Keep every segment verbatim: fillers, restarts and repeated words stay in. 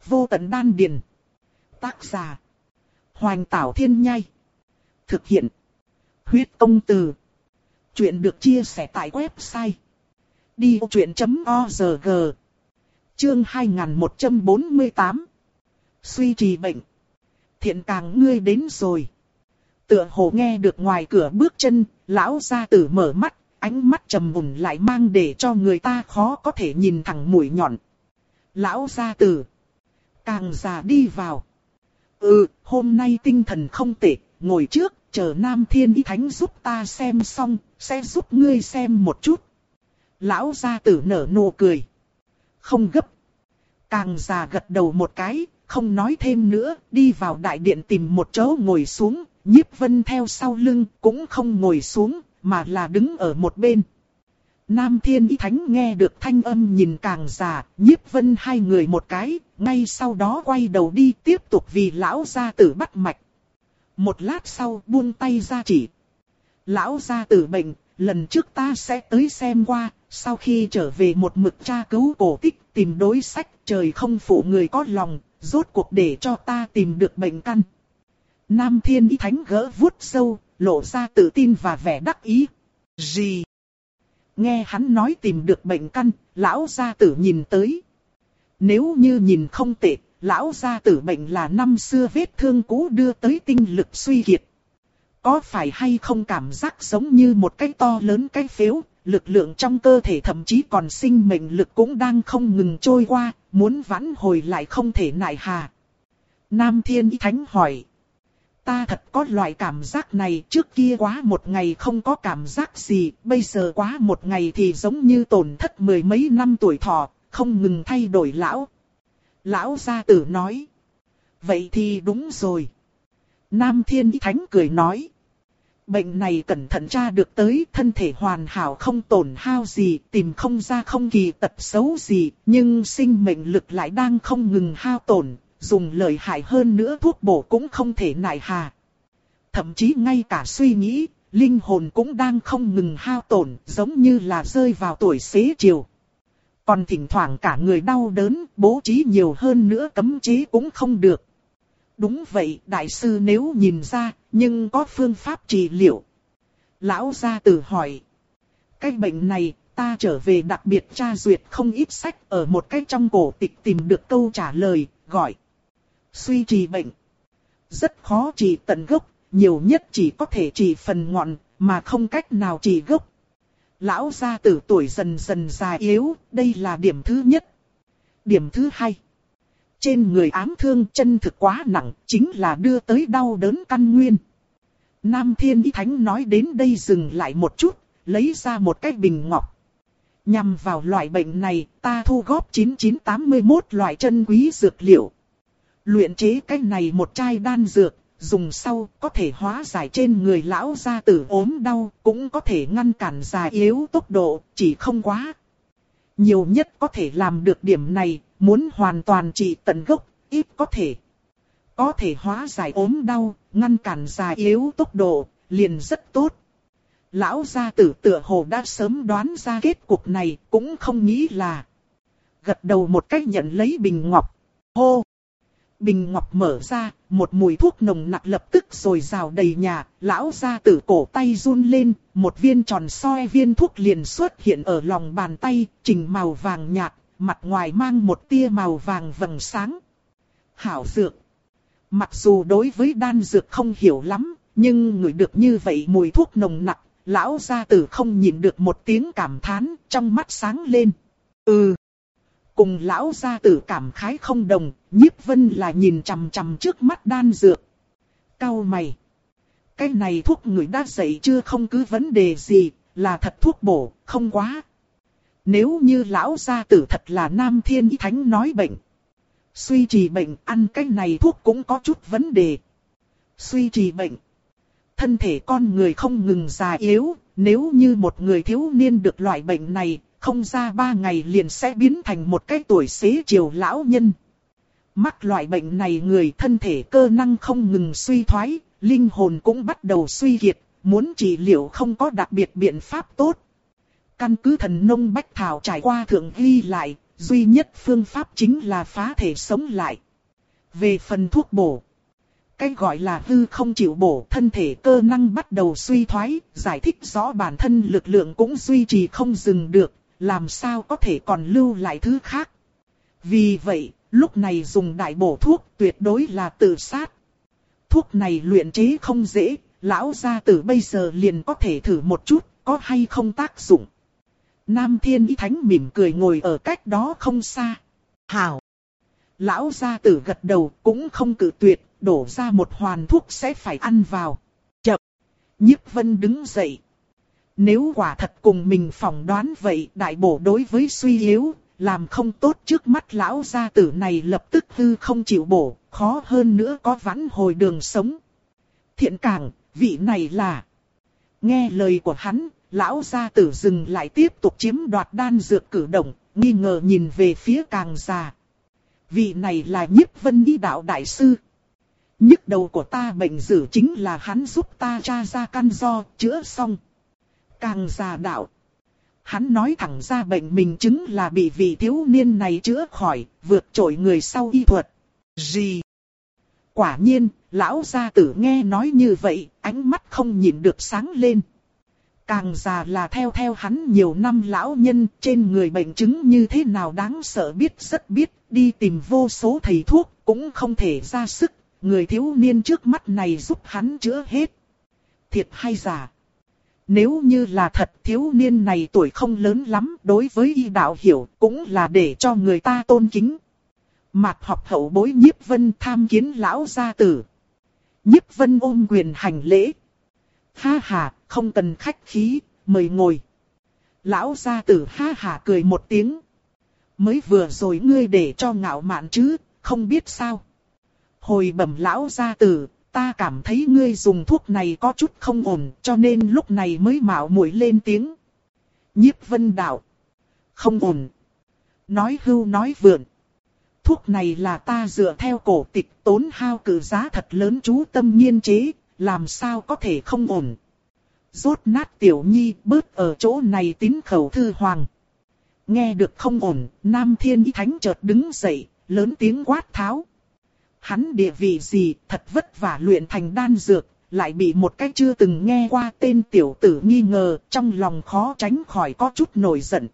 Vô tận đan điền. Tác giả. Hoành Tảo Thiên Nhai. Thực hiện. Huyết Công Từ. Chuyện được chia sẻ tại website đi vô chuyện chấm org. Chương hai nghìn một trăm bốn mươi tám. Suy trì bệnh. Thiện càng ngươi đến rồi. Tựa hồ nghe được ngoài cửa bước chân, lão gia tử mở mắt, ánh mắt trầm mùn lại mang để cho người ta khó có thể nhìn thẳng mũi nhọn. Lão gia tử. Càng già đi vào. Ừ, hôm nay tinh thần không tệ, ngồi trước, chờ Nam Thiên Ý Thánh giúp ta xem xong, sẽ giúp ngươi xem một chút. Lão gia tử nở nụ cười. Không gấp. Càng già gật đầu một cái, không nói thêm nữa, đi vào đại điện tìm một chỗ ngồi xuống, Nhiếp Vân theo sau lưng, cũng không ngồi xuống, mà là đứng ở một bên. Nam Thiên Ý Thánh nghe được thanh âm nhìn càng già, Nhiếp Vân hai người một cái, ngay sau đó quay đầu đi tiếp tục vì lão gia tử bắt mạch. Một lát sau buông tay ra chỉ. Lão gia tử bệnh, lần trước ta sẽ tới xem qua, sau khi trở về một mực tra cứu cổ tích, tìm đối sách, trời không phụ người có lòng, rốt cuộc để cho ta tìm được bệnh căn. Nam Thiên Ý Thánh gỡ vuốt râu, lộ ra tự tin và vẻ đắc ý. Gì? Nghe hắn nói tìm được bệnh căn, lão gia tử nhìn tới. Nếu như nhìn không tệ, lão gia tử bệnh là năm xưa vết thương cũ đưa tới tinh lực suy kiệt. Có phải hay không cảm giác giống như một cái to lớn cái phếu, lực lượng trong cơ thể thậm chí còn sinh mệnh lực cũng đang không ngừng trôi qua, muốn vãn hồi lại không thể nại hà. Nam Thiên Ý Thánh hỏi. Ta thật có loại cảm giác này, trước kia quá một ngày không có cảm giác gì, bây giờ quá một ngày thì giống như tổn thất mười mấy năm tuổi thọ, không ngừng thay đổi lão. Lão gia tử nói. Vậy thì đúng rồi. Nam Thiên Ý Thánh cười nói. Bệnh này cẩn thận tra được tới, thân thể hoàn hảo không tổn hao gì, tìm không ra không kỳ tật xấu gì, nhưng sinh mệnh lực lại đang không ngừng hao tổn, dùng lợi hại hơn nữa thuốc bổ cũng không thể nại hà. Thậm chí ngay cả suy nghĩ, linh hồn cũng đang không ngừng hao tổn, giống như là rơi vào tuổi xế chiều. Còn thỉnh thoảng cả người đau đớn, bố trí nhiều hơn nữa cấm chế cũng không được. Đúng vậy, đại sư nếu nhìn ra, nhưng có phương pháp trị liệu. Lão gia tử hỏi. Cái bệnh này, ta trở về đặc biệt tra duyệt không ít sách, ở một cái trong cổ tịch tìm được câu trả lời, gọi. Suy trì bệnh. Rất khó trị tận gốc, nhiều nhất chỉ có thể trị phần ngọn, mà không cách nào trị gốc. Lão gia tử tuổi dần dần già yếu, đây là điểm thứ nhất. Điểm thứ hai. Trên người ám thương chân thực quá nặng, chính là đưa tới đau đớn căn nguyên. Nam Thiên Ý Thánh nói đến đây dừng lại một chút, lấy ra một cái bình ngọc. Nhằm vào loại bệnh này, ta thu góp chín nghìn chín trăm tám mươi mốt loại chân quý dược liệu. Luyện chế cái này một chai đan dược, dùng sau có thể hóa giải trên người lão gia tử ốm đau, cũng có thể ngăn cản già yếu tốc độ, chỉ không quá. Nhiều nhất có thể làm được điểm này, muốn hoàn toàn trị tận gốc, ít có thể. Có thể hóa giải ốm đau, ngăn cản già yếu tốc độ, liền rất tốt. Lão gia tử tựa hồ đã sớm đoán ra kết cục này, cũng không nghĩ là. Gật đầu một cách nhận lấy bình ngọc. Hô! Bình ngọc mở ra, một mùi thuốc nồng nặc lập tức rồi rào đầy nhà, lão gia tử cổ tay run lên, một viên tròn soi viên thuốc liền xuất hiện ở lòng bàn tay, trình màu vàng nhạt, mặt ngoài mang một tia màu vàng vầng sáng. Hảo dược. Mặc dù đối với đan dược không hiểu lắm, nhưng ngửi được như vậy mùi thuốc nồng nặc, lão gia tử không nhịn được một tiếng cảm thán, trong mắt sáng lên. Ừ. Cùng lão gia tử cảm khái không đồng, Nhiếp Vân là nhìn chằm chằm trước mắt đan dược. Cau mày. Cái này thuốc người đã dạy chưa không cứ vấn đề gì, là thật thuốc bổ, không quá. Nếu như lão gia tử thật là Nam Thiên Ý Thánh nói bệnh. Suy trì bệnh, ăn cái này thuốc cũng có chút vấn đề. Suy trì bệnh. Thân thể con người không ngừng già yếu, nếu như một người thiếu niên được loại bệnh này, không ra ba ngày liền sẽ biến thành một cái tuổi xế chiều lão nhân. Mắc loại bệnh này người thân thể cơ năng không ngừng suy thoái, linh hồn cũng bắt đầu suy kiệt, muốn trị liệu không có đặc biệt biện pháp tốt. Căn cứ thần nông bách thảo trải qua thượng ghi lại, duy nhất phương pháp chính là phá thể sống lại. Về phần thuốc bổ, cái gọi là hư không chịu bổ, thân thể cơ năng bắt đầu suy thoái, giải thích rõ bản thân lực lượng cũng duy trì không dừng được, làm sao có thể còn lưu lại thứ khác. Vì vậy, lúc này dùng đại bổ thuốc tuyệt đối là tự sát. Thuốc này luyện chế không dễ, lão gia tử bây giờ liền có thể thử một chút, có hay không tác dụng. Nam Thiên Ý Thánh mỉm cười ngồi ở cách đó không xa. Hảo! Lão gia tử gật đầu cũng không cự tuyệt, đổ ra một hoàn thuốc sẽ phải ăn vào. Chậm! Nhiếp Vân đứng dậy. Nếu quả thật cùng mình phỏng đoán vậy, đại bổ đối với suy yếu, làm không tốt trước mắt lão gia tử này lập tức hư không chịu bổ, khó hơn nữa có vãn hồi đường sống. Thiện Càng, vị này là... Nghe lời của hắn, lão gia tử dừng lại tiếp tục chiếm đoạt đan dược cử động, nghi ngờ nhìn về phía Càng già. Vị này là Nhiếp Vân Y đạo đại sư. Nhức đầu của ta bệnh dữ chính là hắn giúp ta tra ra căn do, chữa xong. Càng già đạo. Hắn nói thẳng ra bệnh mình chứng là bị vị thiếu niên này chữa khỏi, vượt trội người sau y thuật. Gì? Quả nhiên, lão gia tử nghe nói như vậy, ánh mắt không nhìn được sáng lên. Càng già là theo theo hắn nhiều năm lão nhân, trên người bệnh chứng như thế nào đáng sợ biết rất biết, đi tìm vô số thầy thuốc, cũng không thể ra sức, người thiếu niên trước mắt này giúp hắn chữa hết. Thiệt hay giả? Nếu như là thật, thiếu niên này tuổi không lớn lắm, đối với y đạo hiểu cũng là để cho người ta tôn kính. Mạt học hậu bối Nhiếp Vân tham kiến lão gia tử. Nhiếp Vân ôm quyền hành lễ. Ha ha, không cần khách khí, mời ngồi. Lão gia tử ha ha cười một tiếng. Mới vừa rồi ngươi để cho ngạo mạn chứ, không biết sao. Hồi bẩm lão gia tử, ta cảm thấy ngươi dùng thuốc này có chút không ổn, cho nên lúc này mới mạo muội lên tiếng. Nhiếp Vân đạo. Không ổn. Nói hưu nói vượn. Thuốc này là ta dựa theo cổ tịch tốn hao cử giá thật lớn chú tâm nghiên chế, làm sao có thể không ổn. Rốt nát tiểu nhi bớt ở chỗ này tín khẩu thư hoàng. Nghe được không ổn, Nam Thiên Ý Thánh chợt đứng dậy, lớn tiếng quát tháo. Hắn địa vị gì, thật vất vả luyện thành đan dược, lại bị một cái chưa từng nghe qua tên tiểu tử nghi ngờ, trong lòng khó tránh khỏi có chút nổi giận.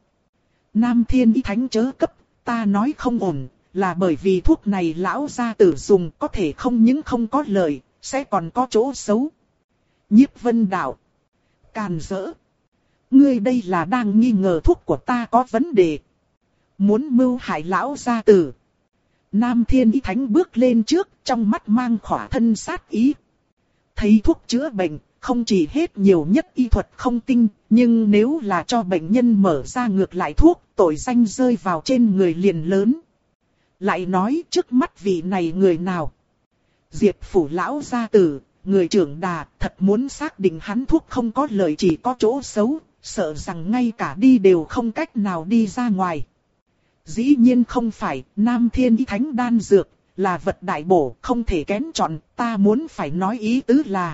Nam Thiên Ý Thánh chớ cấp, ta nói không ổn, là bởi vì thuốc này lão gia tử dùng có thể không những không có lợi, sẽ còn có chỗ xấu. Nhiếp Vân đạo. Càn rỡ. Ngươi đây là đang nghi ngờ thuốc của ta có vấn đề. Muốn mưu hại lão gia tử. Nam Thiên Ý Thánh bước lên trước, trong mắt mang khỏa thân sát ý. Thấy thuốc chữa bệnh, không chỉ hết nhiều nhất y thuật không tinh, nhưng nếu là cho bệnh nhân mở ra ngược lại thuốc, tội danh rơi vào trên người liền lớn. Lại nói trước mắt vị này người nào? Diệp phủ lão gia tử, người trưởng đà, thật muốn xác định hắn thuốc không có lợi chỉ có chỗ xấu, sợ rằng ngay cả đi đều không cách nào đi ra ngoài. Dĩ nhiên không phải, Nam Thiên Ý Thánh đan dược, là vật đại bổ, không thể kén chọn, ta muốn phải nói ý tứ là.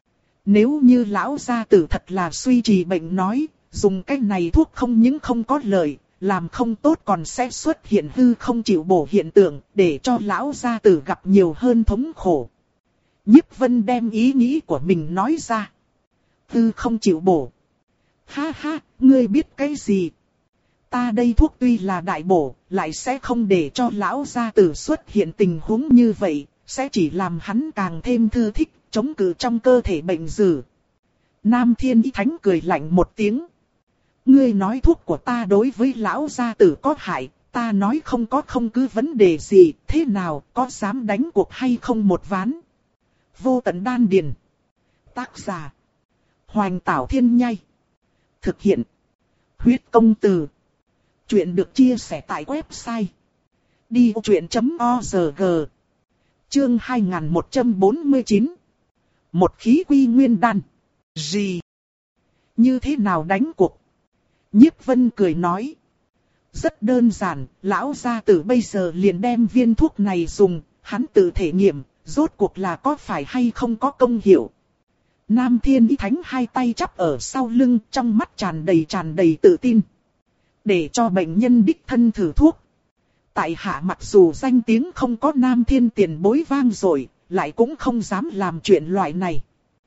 Nếu như lão gia tử thật là suy trì bệnh nói, dùng cái này thuốc không những không có lợi, làm không tốt còn sẽ xuất hiện hư không chịu bổ hiện tượng, để cho lão gia tử gặp nhiều hơn thống khổ. Nhiếp Vân đem ý nghĩ của mình nói ra. Hư không chịu bổ. Ha ha, ngươi biết cái gì? Ta đây thuốc tuy là đại bổ, lại sẽ không để cho lão gia tử xuất hiện tình huống như vậy, sẽ chỉ làm hắn càng thêm thư thích, chống cự trong cơ thể bệnh dữ. Nam Thiên Ý Thánh cười lạnh một tiếng. Ngươi nói thuốc của ta đối với lão gia tử có hại, ta nói không có không cứ vấn đề gì, thế nào, có dám đánh cuộc hay không một ván? Vô tận đan điền. Tác giả. Hoành Tảo Thiên Nhai. Thực hiện. Huyết công từ. Chuyện được chia sẻ tại website. đi vô chuyện chấm org. Chương hai nghìn một trăm bốn mươi chín. Một khí quy nguyên đan. Gì? Như thế nào đánh cuộc? Nhiếp Vân cười nói. Rất đơn giản, lão gia tử bây giờ liền đem viên thuốc này dùng, hắn tự thể nghiệm, rốt cuộc là có phải hay không có công hiệu. Nam Thiên Ý Thánh hai tay chắp ở sau lưng, trong mắt tràn đầy tràn đầy tự tin. để cho bệnh nhân đích thân thử thuốc. Tại hạ mặc dù danh tiếng không có Nam Thiên tiền bối vang dội, lại cũng không dám làm chuyện loại này.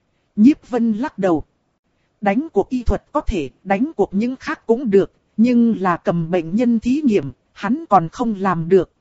Nhiếp Vân lắc đầu. Đánh cuộc y thuật có thể, đánh cuộc những khác cũng được, nhưng là cầm bệnh nhân thí nghiệm, hắn còn không làm được.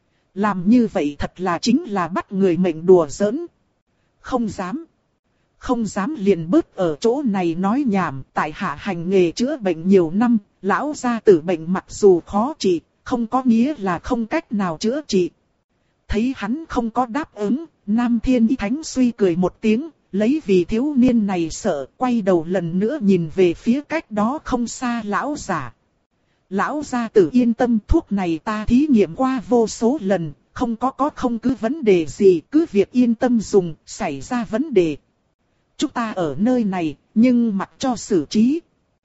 Làm như vậy thật là chính là bắt người mệnh đùa giỡn. Không dám. Không dám liền bớt ở chỗ này nói nhảm, tại hạ hành nghề chữa bệnh nhiều năm, lão gia tử bệnh mặc dù khó trị, không có nghĩa là không cách nào chữa trị. Thấy hắn không có đáp ứng, Nam Thiên Y Thánh suy cười một tiếng, lấy vì thiếu niên này sợ, quay đầu lần nữa nhìn về phía cách đó không xa lão giả. Lão gia tử yên tâm, thuốc này ta thí nghiệm qua vô số lần, không có có không cứ vấn đề gì, cứ việc yên tâm dùng, xảy ra vấn đề. Chúng ta ở nơi này, nhưng mặc cho xử trí.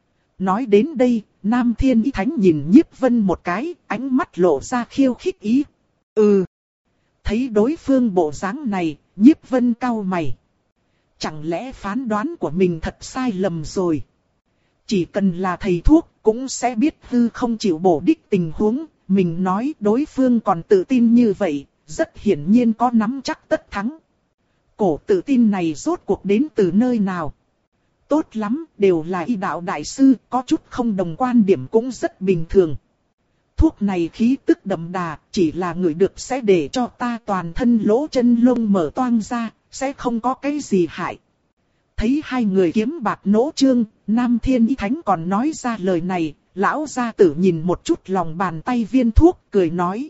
Nói đến đây, Nam Thiên Y Thánh nhìn Nhiếp Vân một cái, ánh mắt lộ ra khiêu khích ý. Ừ. Thấy đối phương bộ dáng này, Nhiếp Vân cau mày. Chẳng lẽ phán đoán của mình thật sai lầm rồi? Chỉ cần là thầy thuốc, cũng sẽ biết hư không chịu bổ đích tình huống. Mình nói đối phương còn tự tin như vậy, rất hiển nhiên có nắm chắc tất thắng. Cổ tự tin này rốt cuộc đến từ nơi nào? Tốt lắm, đều là y đạo đại sư, có chút không đồng quan điểm cũng rất bình thường. Thuốc này khí tức đậm đà, chỉ là người được sẽ để cho ta toàn thân lỗ chân lông mở toang ra, sẽ không có cái gì hại. Thấy hai người kiếm bạc nỗ trương, Nam Thiên Y Thánh còn nói ra lời này, lão gia tử nhìn một chút lòng bàn tay viên thuốc, cười nói.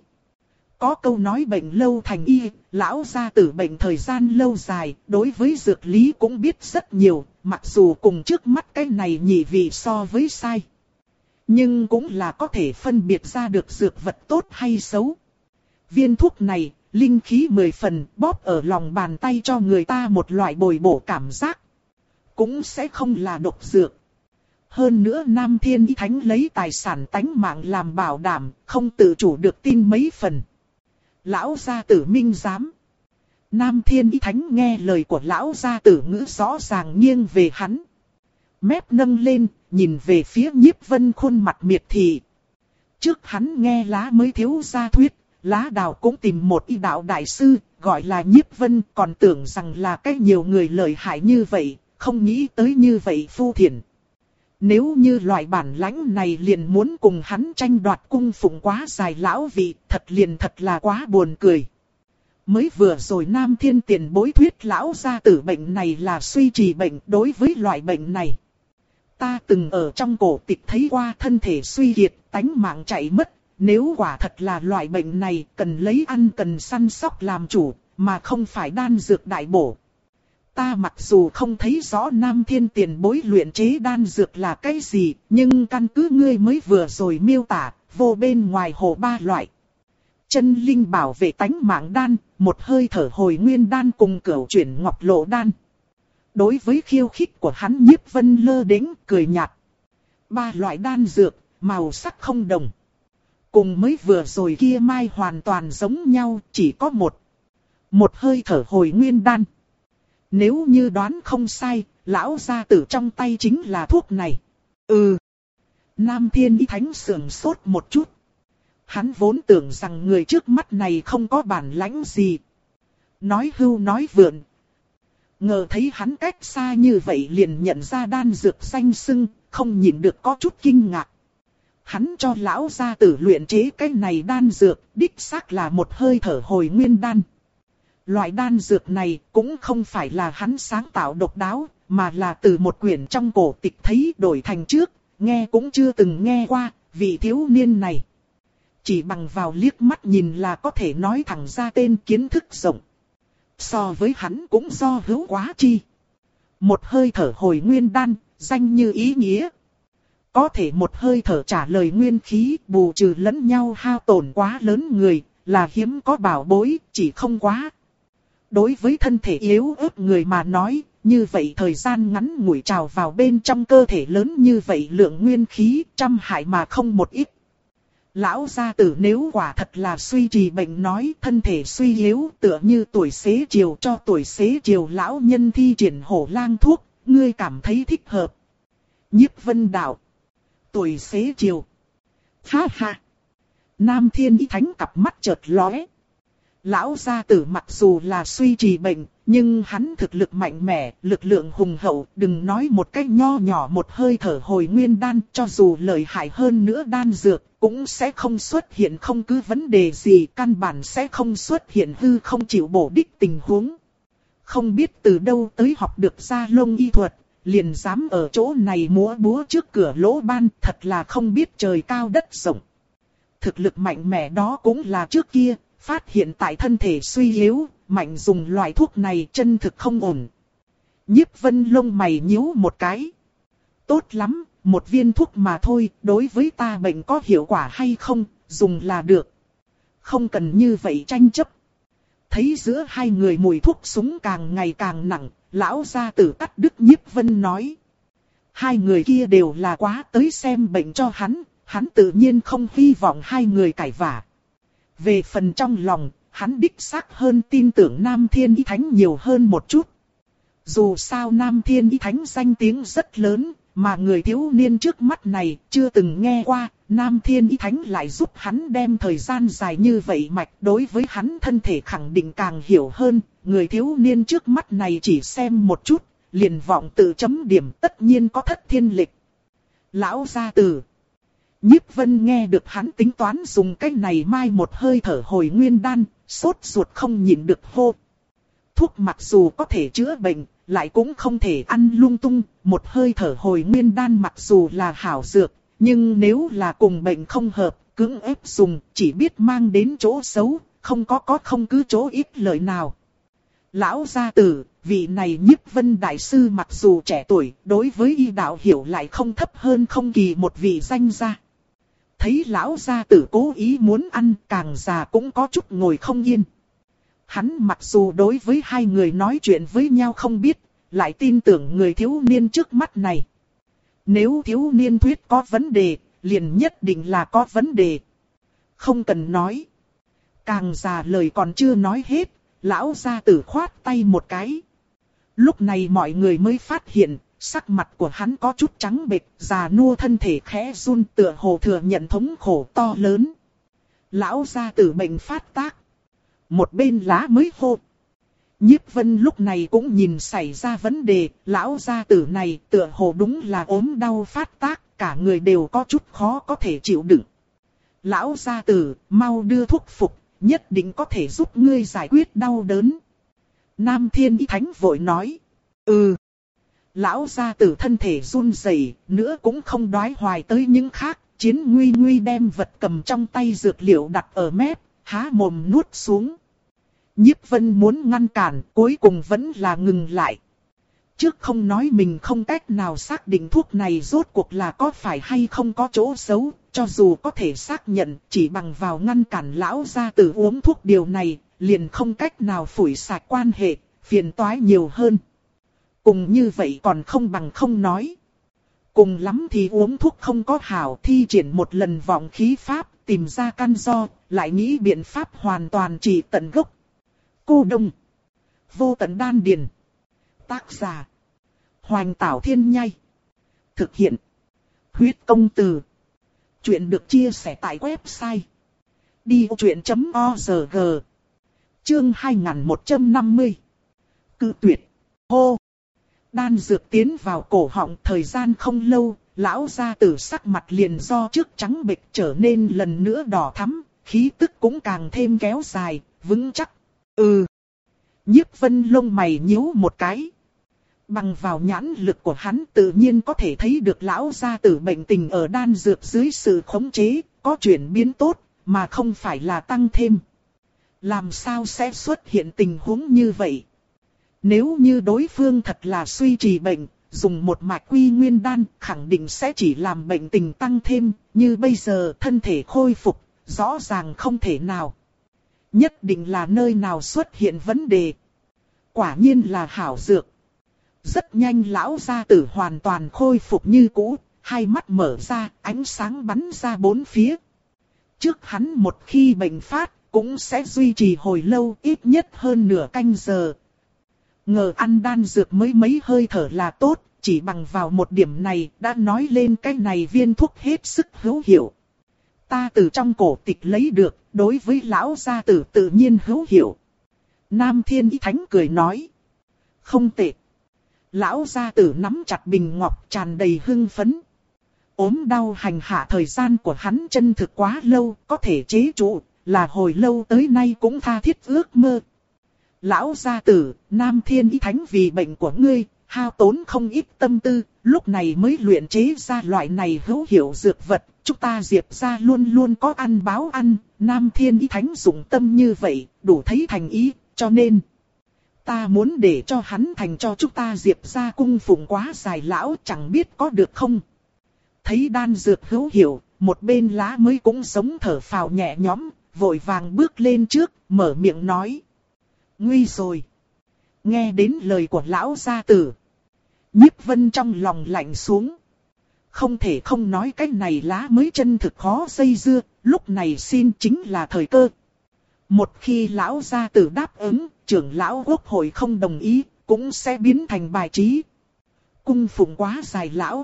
Có câu nói bệnh lâu thành y, lão gia tử bệnh thời gian lâu dài, đối với dược lý cũng biết rất nhiều, mặc dù cùng trước mắt cái này nhị vị so với sai. Nhưng cũng là có thể phân biệt ra được dược vật tốt hay xấu. Viên thuốc này, linh khí mười phần, bóp ở lòng bàn tay cho người ta một loại bồi bổ cảm giác. Cũng sẽ không là độc dược. Hơn nữa Nam Thiên Y Thánh lấy tài sản tánh mạng làm bảo đảm, không tự chủ được tin mấy phần. Lão gia tử minh giám. Nam Thiên Y Thánh nghe lời của lão gia tử ngữ rõ ràng nghiêng về hắn. Mép nâng lên, nhìn về phía Nhiếp Vân khuôn mặt miệt thị. Trước hắn nghe lá mới thiếu gia thuyết, lá đào cũng tìm một y đạo đại sư, gọi là Nhiếp Vân, còn tưởng rằng là cái nhiều người lợi hại như vậy, không nghĩ tới như vậy phu thiển. Nếu như loại bản lãnh này liền muốn cùng hắn tranh đoạt cung phụng quá dài lão vị, thật liền thật là quá buồn cười. Mới vừa rồi Nam Thiên tiền bối thuyết lão gia tử bệnh này là suy trì bệnh. Đối với loại bệnh này, ta từng ở trong cổ tịch thấy qua thân thể suy kiệt, tánh mạng chạy mất. Nếu quả thật là loại bệnh này, cần lấy ăn cần săn sóc làm chủ, mà không phải đan dược đại bổ. Ta mặc dù không thấy rõ Nam Thiên tiền bối luyện chế đan dược là cái gì, nhưng căn cứ ngươi mới vừa rồi miêu tả, vô bên ngoài hồ ba loại. Chân linh bảo vệ tánh mạng đan, một hơi thở hồi nguyên đan cùng cửu chuyển ngọc lộ đan. Đối với khiêu khích của hắn, Nhiếp Vân lơ đễnh cười nhạt. Ba loại đan dược, màu sắc không đồng. Cùng mới vừa rồi kia mai hoàn toàn giống nhau, chỉ có một. Một hơi thở hồi nguyên đan. Nếu như đoán không sai, lão gia tử trong tay chính là thuốc này. Ừ. Nam Thiên Y Thánh sườn sốt một chút. Hắn vốn tưởng rằng người trước mắt này không có bản lãnh gì. Nói hưu nói vượn. Ngờ thấy hắn cách xa như vậy liền nhận ra đan dược danh xưng, không nhìn được có chút kinh ngạc. Hắn cho lão gia tử luyện chế cái này đan dược, đích xác là một hơi thở hồi nguyên đan. Loại đan dược này cũng không phải là hắn sáng tạo độc đáo, mà là từ một quyển trong cổ tịch thấy đổi thành trước, nghe cũng chưa từng nghe qua, vị thiếu niên này. Chỉ bằng vào liếc mắt nhìn là có thể nói thẳng ra tên, kiến thức rộng. So với hắn cũng do hữu quá chi. Một hơi thở hồi nguyên đan, danh như ý nghĩa. Có thể một hơi thở trả lời nguyên khí, bù trừ lẫn nhau hao tổn quá lớn người, là hiếm có bảo bối, chỉ không quá. Đối với thân thể yếu ớt người mà nói, như vậy thời gian ngắn ngủi trào vào bên trong cơ thể lớn như vậy lượng nguyên khí, trăm hại mà không một ít. Lão gia tử nếu quả thật là suy trì bệnh nói, thân thể suy yếu tựa như tuổi xế chiều, cho tuổi xế chiều lão nhân thi triển hổ lang thuốc, ngươi cảm thấy thích hợp. Nhiếp Vân đạo. Tuổi xế chiều. Ha ha. Nam Thiên Ý Thánh cặp mắt chợt lóe. Lão gia tử mặc dù là suy trì bệnh, nhưng hắn thực lực mạnh mẽ, lực lượng hùng hậu, đừng nói một cách nho nhỏ một hơi thở hồi nguyên đan, cho dù lợi hại hơn nữa đan dược, cũng sẽ không xuất hiện không cứ vấn đề gì, căn bản sẽ không xuất hiện hư không chịu bổ đích tình huống. Không biết từ đâu tới học được ra lông y thuật, liền dám ở chỗ này múa búa trước cửa lỗ ban, thật là không biết trời cao đất rộng. Thực lực mạnh mẽ đó cũng là trước kia, phát hiện tại thân thể suy yếu, mạnh dùng loại thuốc này chân thực không ổn. Nhiếp Vân lông mày nhíu một cái. Tốt lắm, một viên thuốc mà thôi, đối với ta bệnh có hiệu quả hay không, dùng là được. Không cần như vậy tranh chấp. Thấy giữa hai người mùi thuốc súng càng ngày càng nặng, lão gia tử cắt đứt Nhiếp Vân nói. Hai người kia đều là quá tới xem bệnh cho hắn, hắn tự nhiên không hy vọng hai người cãi vã. Về phần trong lòng, hắn đích xác hơn tin tưởng Nam Thiên Ý Thánh nhiều hơn một chút. Dù sao Nam Thiên Ý Thánh danh tiếng rất lớn, mà người thiếu niên trước mắt này chưa từng nghe qua, Nam Thiên Ý Thánh lại giúp hắn đem thời gian dài như vậy mạch, đối với hắn thân thể khẳng định càng hiểu hơn, người thiếu niên trước mắt này chỉ xem một chút, liền vọng tự chấm điểm tất nhiên có thất thiên lịch. Lão gia tử. Nhiếp Vân nghe được hắn tính toán dùng cái này mai một hơi thở hồi nguyên đan, sốt ruột không nhịn được hô. Thuốc mặc dù có thể chữa bệnh, lại cũng không thể ăn lung tung, một hơi thở hồi nguyên đan mặc dù là hảo dược, nhưng nếu là cùng bệnh không hợp, cưỡng ép dùng, chỉ biết mang đến chỗ xấu, không có có không cứ chỗ ít lợi nào. Lão gia tử, vị này Nhiếp Vân đại sư mặc dù trẻ tuổi, đối với y đạo hiểu lại không thấp hơn không kỳ một vị danh gia. Thấy lão gia tử cố ý muốn ăn, càng già cũng có chút ngồi không yên. Hắn mặc dù đối với hai người nói chuyện với nhau không biết, lại tin tưởng người thiếu niên trước mắt này. Nếu thiếu niên thuyết có vấn đề, liền nhất định là có vấn đề. Không cần nói. Càng già lời còn chưa nói hết, lão gia tử khoát tay một cái. Lúc này mọi người mới phát hiện, sắc mặt của hắn có chút trắng bệch, già nua thân thể khẽ run tựa hồ thừa nhận thống khổ to lớn. Lão gia tử bệnh phát tác. Một bên lá mới hô. Nhiếp Vân lúc này cũng nhìn xảy ra vấn đề, lão gia tử này tựa hồ đúng là ốm đau phát tác, cả người đều có chút khó có thể chịu đựng. Lão gia tử, mau đưa thuốc phục, nhất định có thể giúp ngươi giải quyết đau đớn. Nam Thiên Ý Thánh vội nói. Ừ. Lão gia tử thân thể run rẩy, nữa cũng không đoái hoài tới những khác, Chiến Nguy Nguy đem vật cầm trong tay dược liệu đặt ở mép, há mồm nuốt xuống. Nhiếp Vân muốn ngăn cản, cuối cùng vẫn là ngừng lại. Trước không nói mình không cách nào xác định thuốc này rốt cuộc là có phải hay không có chỗ xấu, cho dù có thể xác nhận, chỉ bằng vào ngăn cản lão gia tử uống thuốc điều này, liền không cách nào phủi sạch quan hệ, phiền toái nhiều hơn. Cùng như vậy còn không bằng không nói. Cùng lắm thì uống thuốc không có hảo, thi triển một lần vọng khí pháp, tìm ra căn do, lại nghĩ biện pháp hoàn toàn trị tận gốc. Cô Đông. Vô Tận Đan Điền. Tác giả. Hoành Tảo Thiên Nhai. Thực hiện. Huyết Công Từ. Chuyện được chia sẻ tại website. đi ô chuyện chấm org. Chương hai nghìn một trăm năm mươi. Cự tuyệt. Hô. Đan dược tiến vào cổ họng, thời gian không lâu, lão gia tử sắc mặt liền do trước trắng bệch trở nên lần nữa đỏ thắm, khí tức cũng càng thêm kéo dài, vững chắc. Ừ. Nhiếp Vân lông mày nhíu một cái. Bằng vào nhãn lực của hắn tự nhiên có thể thấy được lão gia tử bệnh tình ở đan dược dưới sự khống chế, có chuyển biến tốt, mà không phải là tăng thêm. Làm sao sẽ xuất hiện tình huống như vậy? Nếu như đối phương thật là suy trì bệnh, dùng một mạch quy nguyên đan khẳng định sẽ chỉ làm bệnh tình tăng thêm, như bây giờ thân thể khôi phục, rõ ràng không thể nào. Nhất định là nơi nào xuất hiện vấn đề. Quả nhiên là hảo dược. Rất nhanh lão gia tử hoàn toàn khôi phục như cũ, hai mắt mở ra, ánh sáng bắn ra bốn phía. Trước hắn một khi bệnh phát, cũng sẽ duy trì hồi lâu, ít nhất hơn nửa canh giờ. Ngờ ăn đan dược mới mấy hơi thở là tốt, chỉ bằng vào một điểm này đã nói lên cái này viên thuốc hết sức hữu hiệu. ta từ trong cổ tịch lấy được, đối với lão gia tử tự nhiên hữu hiệu. Nam Thiên Ý Thánh cười nói. Không tệ. Lão gia tử nắm chặt bình ngọc tràn đầy hưng phấn. Ốm đau hành hạ thời gian của hắn chân thực quá lâu, có thể chế trụ, là hồi lâu tới nay cũng tha thiết ước mơ. Lão gia tử, Nam Thiên Ý Thánh vì bệnh của ngươi, hao tốn không ít tâm tư, lúc này mới luyện chế ra loại này hữu hiệu dược vật. Chúng ta Diệp gia luôn luôn có ăn báo ăn, Nam Thiên Ý Thánh dụng tâm như vậy, đủ thấy thành ý, cho nên ta muốn để cho hắn thành cho chúng ta Diệp gia cung phụng quá dài lão, chẳng biết có được không. Thấy đan dược hữu hiệu, một bên lá mới cũng giống thở phào nhẹ nhõm, vội vàng bước lên trước, mở miệng nói. Nguy rồi. Nghe đến lời của lão gia tử, Nhiếp Vân trong lòng lạnh xuống. Không thể không nói cái này lá mới chân thực khó dây dưa, lúc này xin chính là thời cơ. Một khi lão gia tử đáp ứng, trưởng lão quốc hội không đồng ý, cũng sẽ biến thành bài trí. Cung phụng quá dài lão.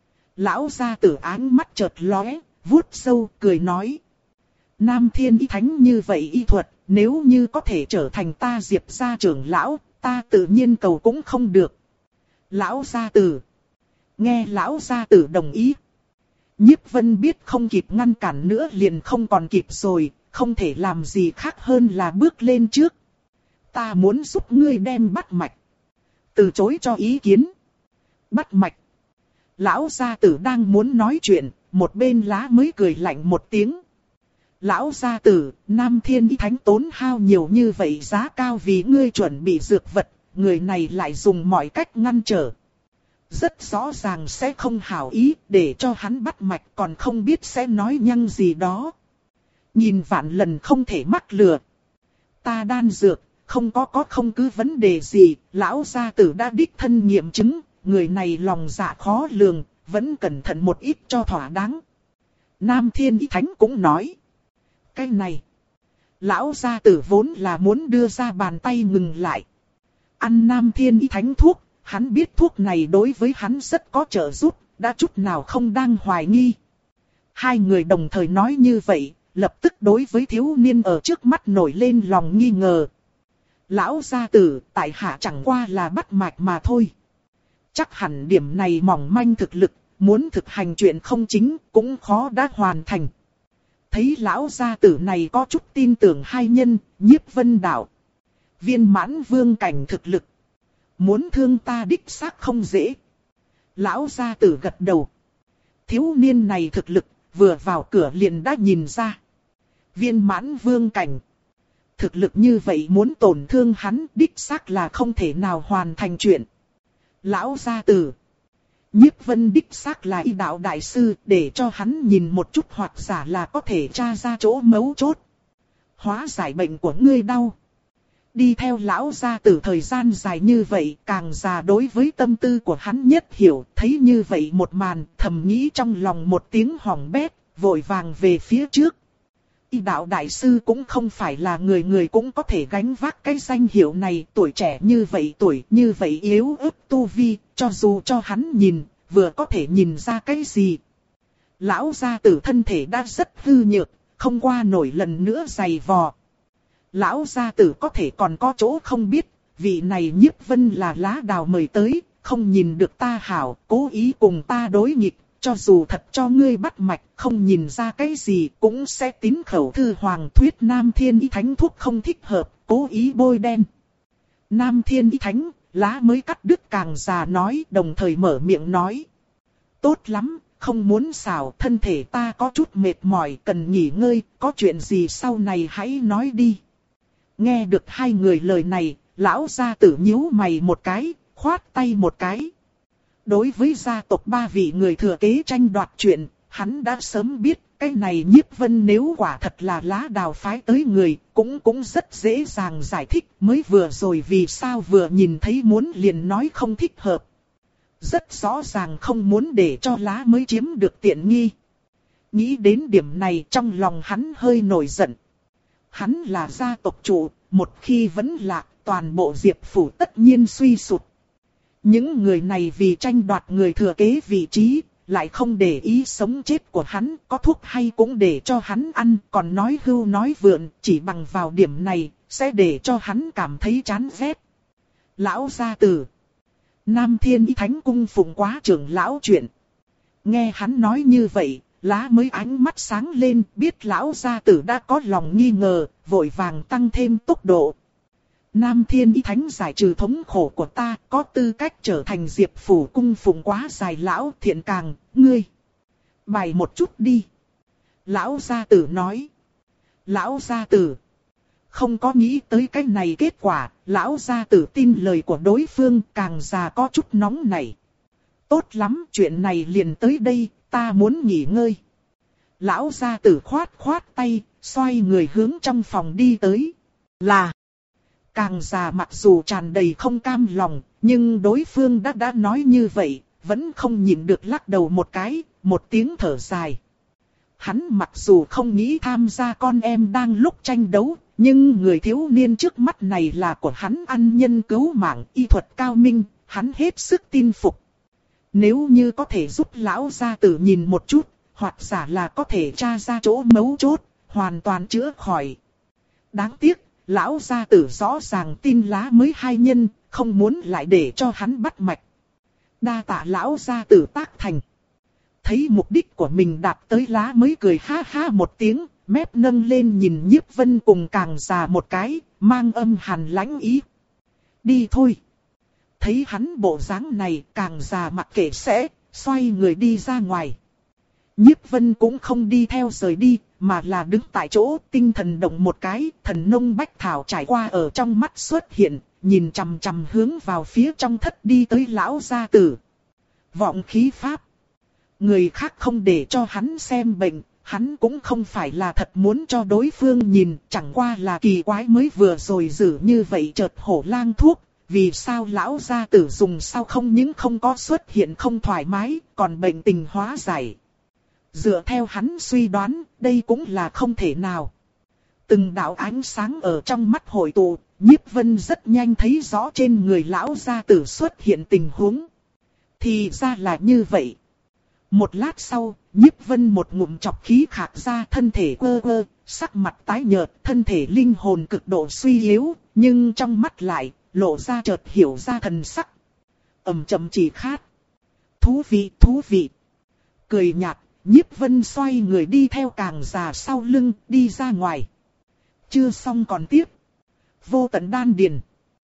Lão gia tử áng mắt chợt lóe, vuốt sâu, cười nói. Nam Thiên Ý Thánh như vậy y thuật, nếu như có thể trở thành ta Diệp gia trưởng lão, ta tự nhiên cầu cũng không được. Lão gia tử. Nghe lão gia tử đồng ý. Nhiếp Vân biết không kịp ngăn cản nữa liền không còn kịp rồi, không thể làm gì khác hơn là bước lên trước. Ta muốn giúp ngươi đem bắt mạch. Từ chối cho ý kiến. Bắt mạch. Lão gia tử đang muốn nói chuyện, một bên lá mới cười lạnh một tiếng. Lão gia tử, Nam Thiên Ý Thánh tốn hao nhiều như vậy giá cao vì ngươi chuẩn bị dược vật, người này lại dùng mọi cách ngăn trở. Rất rõ ràng sẽ không hảo ý, để cho hắn bắt mạch còn không biết sẽ nói nhăng gì đó. Nhìn vạn lần không thể mắc lừa. Ta đan dược, không có có không cứ vấn đề gì, lão gia tử đã đích thân nghiệm chứng, người này lòng dạ khó lường, vẫn cẩn thận một ít cho thỏa đáng. Nam Thiên Ý Thánh cũng nói. Cái này, lão gia tử vốn là muốn đưa ra bàn tay ngừng lại. Ăn Nam Thiên Ý Thánh thuốc, hắn biết thuốc này đối với hắn rất có trợ giúp, đã chút nào không đang hoài nghi. Hai người đồng thời nói như vậy, lập tức đối với thiếu niên ở trước mắt nổi lên lòng nghi ngờ. Lão gia tử, tại hạ chẳng qua là bắt mạch mà thôi. Chắc hẳn điểm này mỏng manh thực lực, muốn thực hành chuyện không chính cũng khó đã hoàn thành. Thấy lão gia tử này có chút tin tưởng hai nhân, Nhiếp Vân đạo. Viên mãn vương cảnh thực lực. Muốn thương ta đích xác không dễ. Lão gia tử gật đầu. Thiếu niên này thực lực, vừa vào cửa liền đã nhìn ra. Viên mãn vương cảnh. Thực lực như vậy muốn tổn thương hắn đích xác là không thể nào hoàn thành chuyện. Lão gia tử. Nhiếp Vân đích xác là y đạo đại sư, để cho hắn nhìn một chút hoặc giả là có thể tra ra chỗ mấu chốt. Hóa giải bệnh của ngươi đau. Đi theo lão gia tử thời gian dài như vậy, càng già đối với tâm tư của hắn nhất hiểu, thấy như vậy một màn, thầm nghĩ trong lòng một tiếng hỏng bét, vội vàng về phía trước. Y đạo đại sư cũng không phải là người người cũng có thể gánh vác cái danh hiệu này, tuổi trẻ như vậy tuổi như vậy yếu ớt tu vi, cho dù cho hắn nhìn, vừa có thể nhìn ra cái gì. Lão gia tử thân thể đã rất hư nhược, không qua nổi lần nữa giày vò. Lão gia tử có thể còn có chỗ không biết, vị này Nhiếp Vân là lá đào mời tới, không nhìn được ta hảo, cố ý cùng ta đối nghịch, cho dù thật cho ngươi bắt mạch, không nhìn ra cái gì, cũng sẽ tín khẩu thư hoàng thuyết Nam Thiên Ý Thánh thuốc không thích hợp, cố ý bôi đen. Nam Thiên Ý Thánh, lá mới cắt đứt càng già nói, đồng thời mở miệng nói. Tốt lắm, không muốn xảo, thân thể ta có chút mệt mỏi, cần nghỉ ngơi, có chuyện gì sau này hãy nói đi. Nghe được hai người lời này, lão gia tử nhíu mày một cái, khoát tay một cái. Đối với gia tộc ba vị người thừa kế tranh đoạt chuyện, hắn đã sớm biết, cái này Nhiếp Vân nếu quả thật là lá đào phái tới người, cũng cũng rất dễ dàng giải thích, mới vừa rồi vì sao vừa nhìn thấy muốn liền nói không thích hợp. Rất rõ ràng không muốn để cho lá mới chiếm được tiện nghi. Nghĩ đến điểm này trong lòng hắn hơi nổi giận. Hắn là gia tộc chủ, một khi vẫn lạc, toàn bộ Diệp phủ tất nhiên suy sụp. Những người này vì tranh đoạt người thừa kế vị trí, lại không để ý sống chết của hắn, có thuốc hay cũng để cho hắn ăn, còn nói hưu nói vượn, chỉ bằng vào điểm này, sẽ để cho hắn cảm thấy chán ghét. Lão gia tử. Nam Thiên Y Thánh cung phụng quá trưởng lão chuyện. Nghe hắn nói như vậy, Lá mới ánh mắt sáng lên, biết lão gia tử đã có lòng nghi ngờ, vội vàng tăng thêm tốc độ. Nam Thiên Y Thánh giải trừ thống khổ của ta, có tư cách trở thành Diệp Phủ cung phụng quá dài lão thiện càng, ngươi. Bài một chút đi. Lão gia tử nói. Lão gia tử. Không có nghĩ tới cái này kết quả, lão gia tử tin lời của đối phương, càng già có chút nóng nảy. Tốt lắm, chuyện này liền tới đây, ta muốn nghỉ ngơi. Lão gia tử khoát khoát tay, xoay người hướng trong phòng đi tới. Là. Càng già mặc dù tràn đầy không cam lòng, nhưng đối phương đã đã nói như vậy, vẫn không nhịn được lắc đầu một cái, một tiếng thở dài. Hắn mặc dù không nghĩ tham gia con em đang lúc tranh đấu, nhưng người thiếu niên trước mắt này là của hắn ăn nhân cứu mạng, y thuật cao minh, hắn hết sức tin phục. Nếu như có thể giúp lão gia tử nhìn một chút, hoặc giả là có thể tra ra chỗ mấu chốt, hoàn toàn chữa khỏi. Đáng tiếc, lão gia tử rõ ràng tin Lá mới hai nhân, không muốn lại để cho hắn bắt mạch. Đa tạ lão gia tử tác thành. Thấy mục đích của mình đạt tới, Lá mới cười ha ha một tiếng, mép nâng lên nhìn Nhiếp Vân cùng càng già một cái, mang âm hàn lãnh ý. Đi thôi. Thấy hắn bộ dáng này, càng già mặc kệ sẽ, xoay người đi ra ngoài. Nhiếp Vân cũng không đi theo rời đi, mà là đứng tại chỗ, tinh thần động một cái, thần nông bách thảo trải qua ở trong mắt xuất hiện, nhìn chằm chằm hướng vào phía trong thất đi tới lão gia tử. Vọng khí pháp. Người khác không để cho hắn xem bệnh, hắn cũng không phải là thật muốn cho đối phương nhìn, chẳng qua là kỳ quái mới vừa rồi giữ như vậy chợt hổ lang thuốc. Vì sao lão gia tử dùng sao không những không có xuất hiện không thoải mái, còn bệnh tình hóa giải. Dựa theo hắn suy đoán, đây cũng là không thể nào. Từng đạo ánh sáng ở trong mắt hội tụ, Nhiếp Vân rất nhanh thấy rõ trên người lão gia tử xuất hiện tình huống. Thì ra là như vậy. Một lát sau, Nhiếp Vân một ngụm chọc khí khạc ra, thân thể quơ quơ, sắc mặt tái nhợt, thân thể linh hồn cực độ suy yếu, nhưng trong mắt lại lộ ra chợt hiểu ra thần sắc. Ầm chậm chỉ khát. Thú vị, thú vị. Cười nhạt, Nhiếp Vân xoay người đi theo càng già sau lưng, đi ra ngoài. Chưa xong còn tiếp. Vô tận đan điền.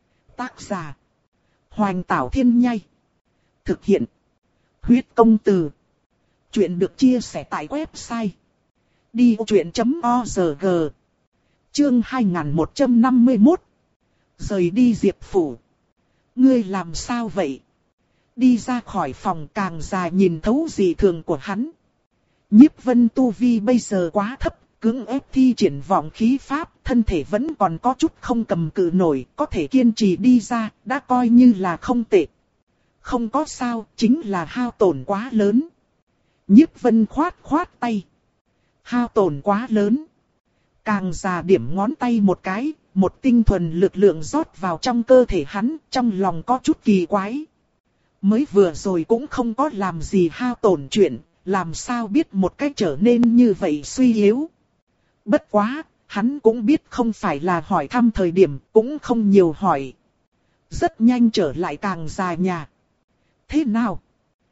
Tác giả. Hoành Tảo Thiên Nhai. Thực hiện. Huyết công từ. Chuyện được chia sẻ tại website. đi ô chuyện chấm o rờ giê. Chương hai nghìn một trăm năm mươi mốt. Rời đi Diệp Phủ. Ngươi làm sao vậy? Đi ra khỏi phòng, càng già nhìn thấu dị thường của hắn. Nhiếp Vân tu vi bây giờ quá thấp, cưỡng ép thi triển vọng khí pháp, thân thể vẫn còn có chút không cầm cự nổi, có thể kiên trì đi ra, đã coi như là không tệ. Không có sao, chính là hao tổn quá lớn. Nhiếp Vân khoát khoát tay. Hao tổn quá lớn. Càng già điểm ngón tay một cái, một tinh thuần lực lượng rót vào trong cơ thể hắn, trong lòng có chút kỳ quái. Mới vừa rồi cũng không có làm gì hao tổn chuyện, làm sao biết một cách trở nên như vậy suy yếu. Bất quá, hắn cũng biết không phải là hỏi thăm thời điểm, cũng không nhiều hỏi. Rất nhanh trở lại càng già nhà. Thế nào?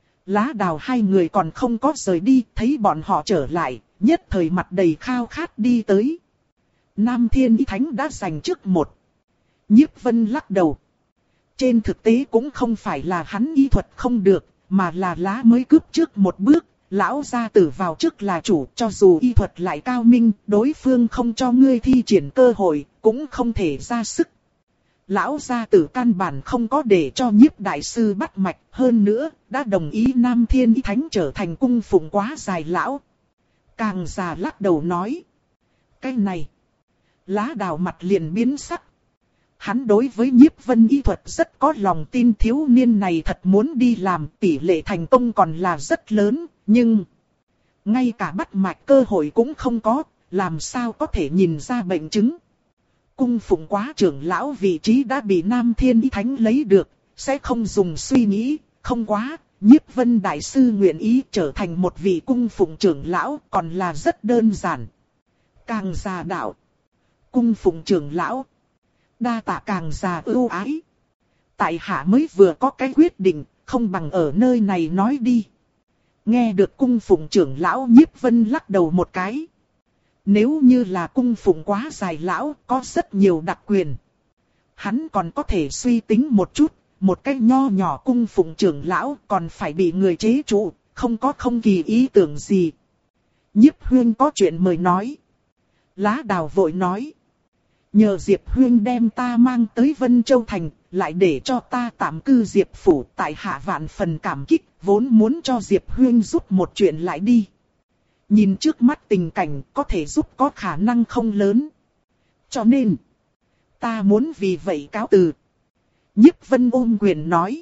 Lá Đào hai người còn không có rời đi, thấy bọn họ trở lại, nhất thời mặt đầy khao khát đi tới. Nam Thiên Y Thánh đã giành trước một. Nhiếp Vân lắc đầu. Trên thực tế cũng không phải là hắn y thuật không được, mà là Lá mới cướp trước một bước. Lão gia tử vào trước là chủ, cho dù y thuật lại cao minh, đối phương không cho ngươi thi triển cơ hội, cũng không thể ra sức. Lão gia tử căn bản không có để cho Nhiếp đại sư bắt mạch, hơn nữa, đã đồng ý Nam Thiên Y Thánh trở thành cung phụng quá dài lão. Càng già lắc đầu nói. Cái này, Lá Đào mặt liền biến sắc. Hắn đối với Nhiếp Vân y thuật rất có lòng tin, thiếu niên này thật muốn đi làm, tỷ lệ thành công còn là rất lớn, nhưng ngay cả bắt mạch cơ hội cũng không có, làm sao có thể nhìn ra bệnh chứng. Cung phụng quá trưởng lão vị trí đã bị Nam Thiên Y Thánh lấy được, sẽ không dùng suy nghĩ, không quá, Nhiếp Vân Đại Sư nguyện ý trở thành một vị cung phụng trưởng lão còn là rất đơn giản. Càng già đạo. Cung phụng trưởng lão. Đa tạ càng già ưu ái. Tại hạ mới vừa có cái quyết định, không bằng ở nơi này nói đi. Nghe được cung phụng trưởng lão, Nhiếp Vân lắc đầu một cái. Nếu như là cung phụng quá dài lão, có rất nhiều đặc quyền. Hắn còn có thể suy tính một chút, một cái nho nhỏ cung phụng trưởng lão còn phải bị người chế trụ, không có không kỳ ý tưởng gì. Nhiếp Huyên có chuyện mời nói. Lá Đào vội nói. Nhờ Diệp Huyên đem ta mang tới Vân Châu Thành, lại để cho ta tạm cư Diệp Phủ, tại hạ vạn phần cảm kích, vốn muốn cho Diệp Huyên giúp một chuyện lại đi. Nhìn trước mắt tình cảnh có thể giúp có khả năng không lớn. Cho nên, ta muốn vì vậy cáo từ. Nhiếp Vân ôm quyền nói.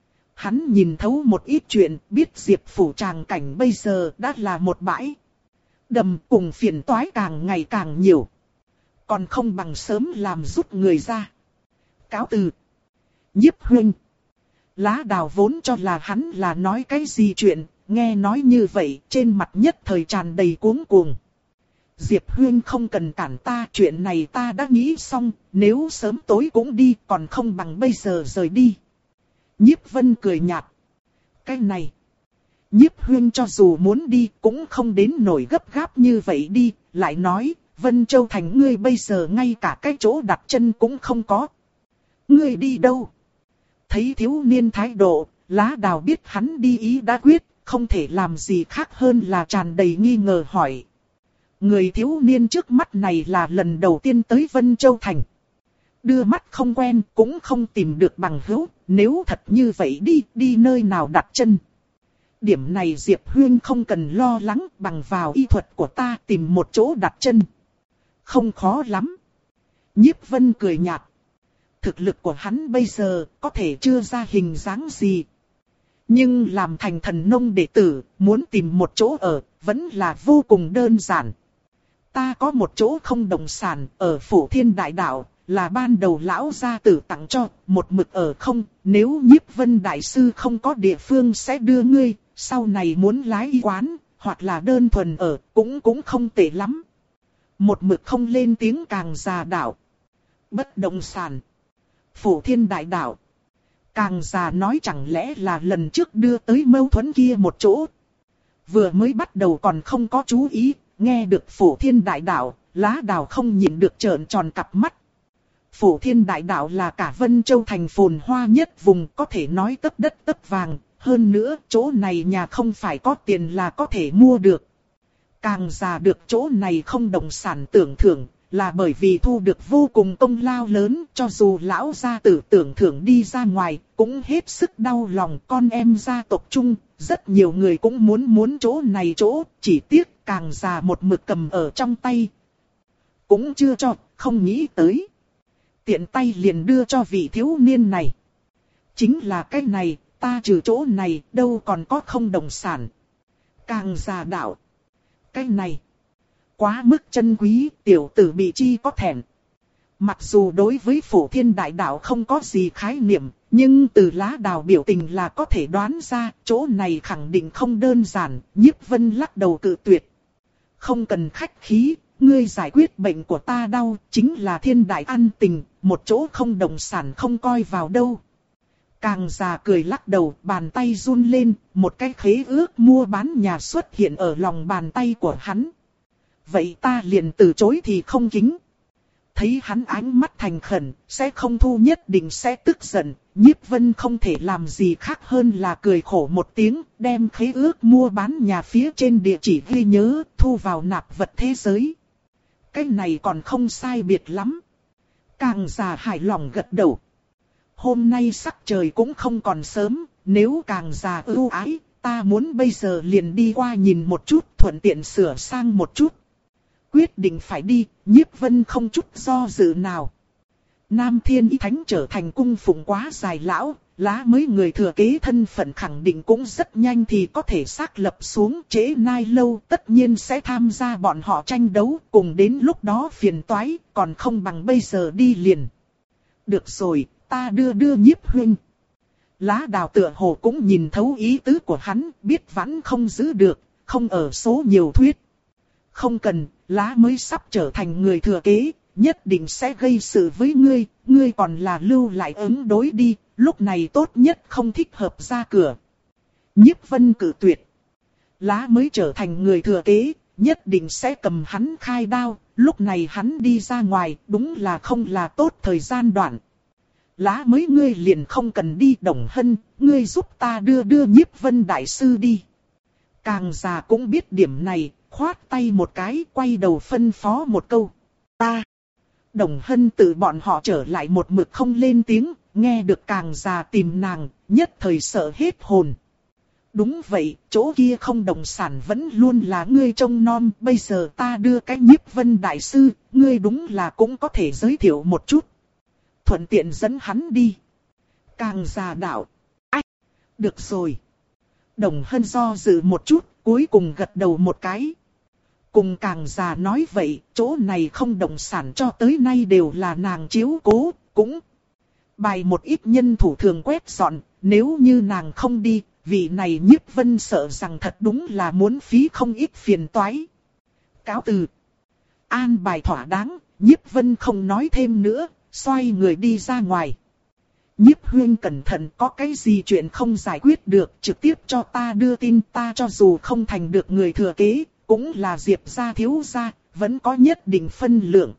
Hắn nhìn thấu một ít chuyện, biết Diệp Phủ tràng cảnh bây giờ đã là một bãi đầm, cùng phiền toái càng ngày càng nhiều. Còn không bằng sớm làm giúp người ra. Cáo từ. Nhiếp Huynh. Lá Đào vốn cho là hắn là nói cái gì chuyện, nghe nói như vậy trên mặt nhất thời tràn đầy cuống cuồng. Diệp Huyên không cần cản ta, chuyện này ta đã nghĩ xong, nếu sớm tối cũng đi còn không bằng bây giờ rời đi. Nhiếp Vân cười nhạt. Cái này. Nhiếp Huyên cho dù muốn đi cũng không đến nổi gấp gáp như vậy đi, lại nói, Vân Châu Thành ngươi bây giờ ngay cả cái chỗ đặt chân cũng không có. Ngươi đi đâu? Thấy thiếu niên thái độ, Lá Đào biết hắn đi ý đã quyết, không thể làm gì khác hơn là tràn đầy nghi ngờ hỏi. Người thiếu niên trước mắt này là lần đầu tiên tới Vân Châu Thành. Đưa mắt không quen cũng không tìm được bằng hữu, nếu thật như vậy đi, đi nơi nào đặt chân. Điểm này Diệp Huyên không cần lo lắng, bằng vào y thuật của ta tìm một chỗ đặt chân. Không khó lắm. Nhiếp Vân cười nhạt. Thực lực của hắn bây giờ có thể chưa ra hình dáng gì. Nhưng làm thành thần nông đệ tử, muốn tìm một chỗ ở, vẫn là vô cùng đơn giản. Ta có một chỗ không động sản ở Phủ Thiên Đại Đạo, là ban đầu lão gia tử tặng cho, một mực ở không, nếu Nhiếp Vân Đại Sư không có địa phương sẽ đưa ngươi, sau này muốn lái y quán, hoặc là đơn thuần ở, cũng cũng không tệ lắm. Một mực không lên tiếng càng già đạo. Bất động sản. Phủ Thiên Đại Đạo. Càng già nói chẳng lẽ là lần trước đưa tới mâu thuẫn kia một chỗ. Vừa mới bắt đầu còn không có chú ý, nghe được Phủ Thiên Đại Đạo, Lá Đào không nhìn được trợn tròn cặp mắt. Phủ Thiên Đại Đạo là cả Vân Châu Thành phồn hoa nhất vùng, có thể nói tấp đất tấp vàng, hơn nữa chỗ này nhà không phải có tiền là có thể mua được. Càng già được chỗ này không động sản tưởng thưởng, là bởi vì thu được vô cùng công lao lớn, cho dù lão gia tử tưởng thưởng đi ra ngoài, cũng hết sức đau lòng con em gia tộc chung, rất nhiều người cũng muốn muốn chỗ này chỗ, chỉ tiếc càng già một mực cầm ở trong tay. Cũng chưa cho, không nghĩ tới. Tiện tay liền đưa cho vị thiếu niên này. Chính là cái này, ta trừ chỗ này, đâu còn có không động sản. Càng già đạo. Cái này. Quá mức chân quý, tiểu tử bị chi có thèm. Mặc dù đối với Phủ Thiên Đại Đạo không có gì khái niệm, nhưng từ Lá Đào biểu tình là có thể đoán ra, chỗ này khẳng định không đơn giản, Nhiếp Vân lắc đầu cự tuyệt. Không cần khách khí, ngươi giải quyết bệnh của ta đau, chính là thiên đại ăn tình, một chỗ không động sản không coi vào đâu. Càng già cười lắc đầu, bàn tay run lên, một cái khế ước mua bán nhà xuất hiện ở lòng bàn tay của hắn. Vậy ta liền từ chối thì không kính. Thấy hắn ánh mắt thành khẩn, sẽ không thu nhất định sẽ tức giận, Nhiếp Vân không thể làm gì khác hơn là cười khổ một tiếng, đem khế ước mua bán nhà phía trên địa chỉ ghi nhớ, thu vào nạp vật thế giới. Cái này còn không sai biệt lắm. Càng già hài lòng gật đầu. Hôm nay sắc trời cũng không còn sớm, nếu càng già ưu ái, ta muốn bây giờ liền đi qua nhìn một chút, thuận tiện sửa sang một chút. Quyết định phải đi, Nhiếp Vân không chút do dự nào. Nam Thiên Y Thánh trở thành cung phụng quá dài lão, Lá mới người thừa kế thân phận khẳng định cũng rất nhanh thì có thể xác lập xuống, trễ nai lâu tất nhiên sẽ tham gia bọn họ tranh đấu, cùng đến lúc đó phiền toái, còn không bằng bây giờ đi liền. Được rồi, ta đưa đưa Nhiếp Huynh. Lá đào tựa hồ cũng nhìn thấu ý tứ của hắn, biết vẫn không giữ được, không ở số nhiều thuyết. Không cần, lá mới sắp trở thành người thừa kế, nhất định sẽ gây sự với ngươi, ngươi còn là lưu lại ứng đối đi, lúc này tốt nhất không thích hợp ra cửa. Nhiếp Vân cự tuyệt. Lá mới trở thành người thừa kế, nhất định sẽ cầm hắn khai đao, lúc này hắn đi ra ngoài, đúng là không là tốt thời gian đoạn. Lá mới ngươi liền không cần đi Đồng Hân, ngươi giúp ta đưa đưa Nhiếp Vân đại sư đi. Càng già cũng biết điểm này, khoát tay một cái, quay đầu phân phó một câu. Ta. Đồng Hân tự bọn họ trở lại một mực không lên tiếng, nghe được càng già tìm nàng, nhất thời sợ hết hồn. Đúng vậy, chỗ kia không động sản vẫn luôn là ngươi trông nom, bây giờ ta đưa cái Nhiếp Vân đại sư, ngươi đúng là cũng có thể giới thiệu một chút. Thuận tiện dẫn hắn đi. Càng già đạo. Ách, được rồi. Đồng Hân do dự một chút, cuối cùng gật đầu một cái. Cùng càng già nói vậy, chỗ này không động sản cho tới nay đều là nàng chiếu cố, cũng bài một ít nhân thủ thường quét dọn, nếu như nàng không đi, vị này Nhiếp Vân sợ rằng thật đúng là muốn phí không ít phiền toái. Cáo từ. An bài thỏa đáng, Nhiếp Vân không nói thêm nữa, xoay người đi ra ngoài. Nhiếp Huyên cẩn thận, có cái gì chuyện không giải quyết được, trực tiếp cho ta đưa tin, ta cho dù không thành được người thừa kế, cũng là Diệp gia thiếu gia, vẫn có nhất định phân lượng.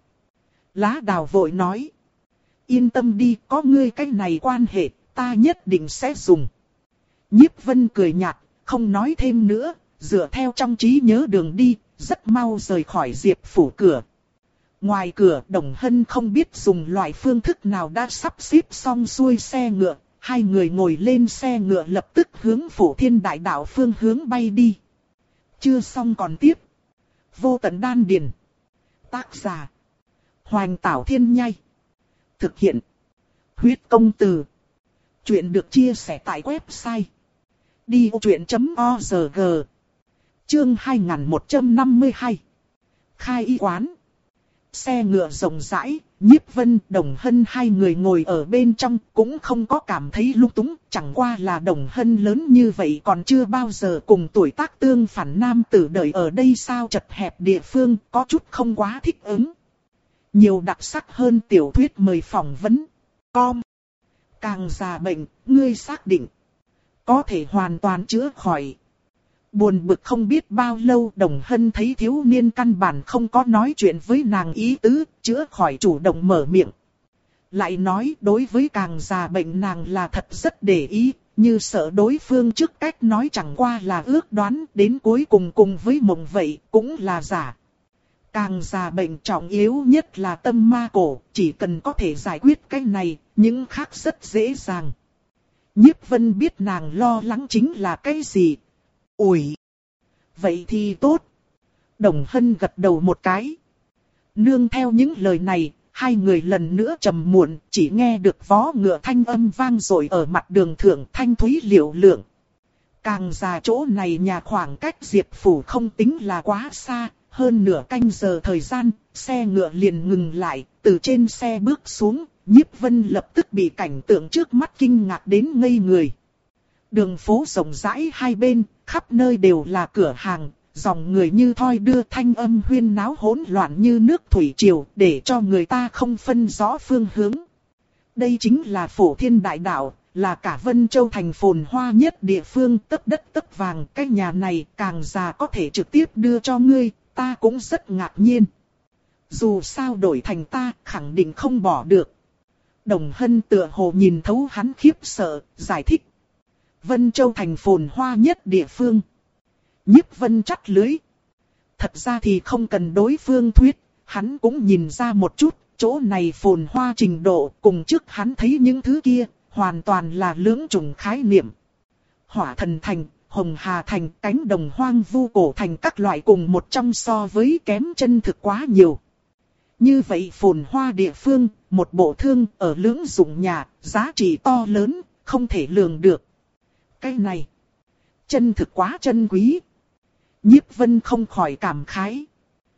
Lá đào vội nói. Yên tâm đi, có ngươi cái này quan hệ, ta nhất định sẽ dùng. Nhiếp Vân cười nhạt, không nói thêm nữa, dựa theo trong trí nhớ đường đi, rất mau rời khỏi Diệp phủ cửa. Ngoài cửa, Đồng Hân không biết dùng loại phương thức nào đã sắp xếp xong xuôi xe ngựa, hai người ngồi lên xe ngựa lập tức hướng Phổ Thiên Đại Đạo phương hướng bay đi. Chưa xong còn tiếp. Vô Tận Đan Điền. Tác giả. Hoành Tảo Thiên Nhai. Thực hiện. Huyết Công Từ. Chuyện được chia sẻ tại website đi ô chuyện chấm org. Chương hai nghìn một trăm năm mươi hai. Khai y quán. Xe ngựa rộng rãi, Nhiếp Vân, Đồng Hân hai người ngồi ở bên trong cũng không có cảm thấy lung túng, chẳng qua là Đồng Hân lớn như vậy còn chưa bao giờ cùng tuổi tác tương phản nam tử đời ở đây sao chật hẹp địa phương, có chút không quá thích ứng. Nhiều đặc sắc hơn tiểu thuyết mời phỏng vấn. Com. Càng già bệnh, ngươi xác định có thể hoàn toàn chữa khỏi. Buồn bực không biết bao lâu, Đồng Hân thấy thiếu niên căn bản không có nói chuyện với nàng ý tứ, chữa khỏi chủ động mở miệng. Lại nói đối với càng già bệnh nàng là thật rất để ý, như sợ đối phương trước cách nói chẳng qua là ước đoán, đến cuối cùng cùng với mộng vậy cũng là giả. Càng già bệnh trọng yếu nhất là tâm ma cổ, chỉ cần có thể giải quyết cái này, những khác rất dễ dàng. Nhiếp Vân biết nàng lo lắng chính là cái gì. Ủi! Vậy thì tốt. Đồng Hân gật đầu một cái. Nương theo những lời này, hai người lần nữa trầm muộn, chỉ nghe được vó ngựa thanh âm vang dội ở mặt đường thượng thanh thúy liều lượng. Càng già chỗ này nhà khoảng cách Diệp phủ không tính là quá xa, hơn nửa canh giờ thời gian, xe ngựa liền ngừng lại, từ trên xe bước xuống, Nhiếp Vân lập tức bị cảnh tượng trước mắt kinh ngạc đến ngây người. Đường phố rộng rãi hai bên, khắp nơi đều là cửa hàng, dòng người như thoi đưa, thanh âm huyên náo hỗn loạn như nước thủy triều, để cho người ta không phân rõ phương hướng. Đây chính là Phổ Thiên Đại Đạo, là cả Vân Châu thành phồn hoa nhất địa phương, tấc đất tấc vàng, cái nhà này càng già có thể trực tiếp đưa cho ngươi, ta cũng rất ngạc nhiên. Dù sao đổi thành ta, khẳng định không bỏ được. Đồng Hân tựa hồ nhìn thấu hắn khiếp sợ, giải thích. Vân Châu thành phồn hoa nhất địa phương. Nhiếp Vân chắt lưới. Thật ra thì không cần đối phương thuyết, hắn cũng nhìn ra một chút, chỗ này phồn hoa trình độ cùng trước hắn thấy những thứ kia, hoàn toàn là lưỡng chủng khái niệm. Hỏa Thần Thành, Hồng Hà Thành, cánh đồng hoang vu cổ thành các loại cùng một trong so với kém chân thực quá nhiều. Như vậy phồn hoa địa phương, một bộ thương ở lưỡng dụng nhà, giá trị to lớn, không thể lường được. Cái này, chân thực quá chân quý. Nhiếp Vân không khỏi cảm khái.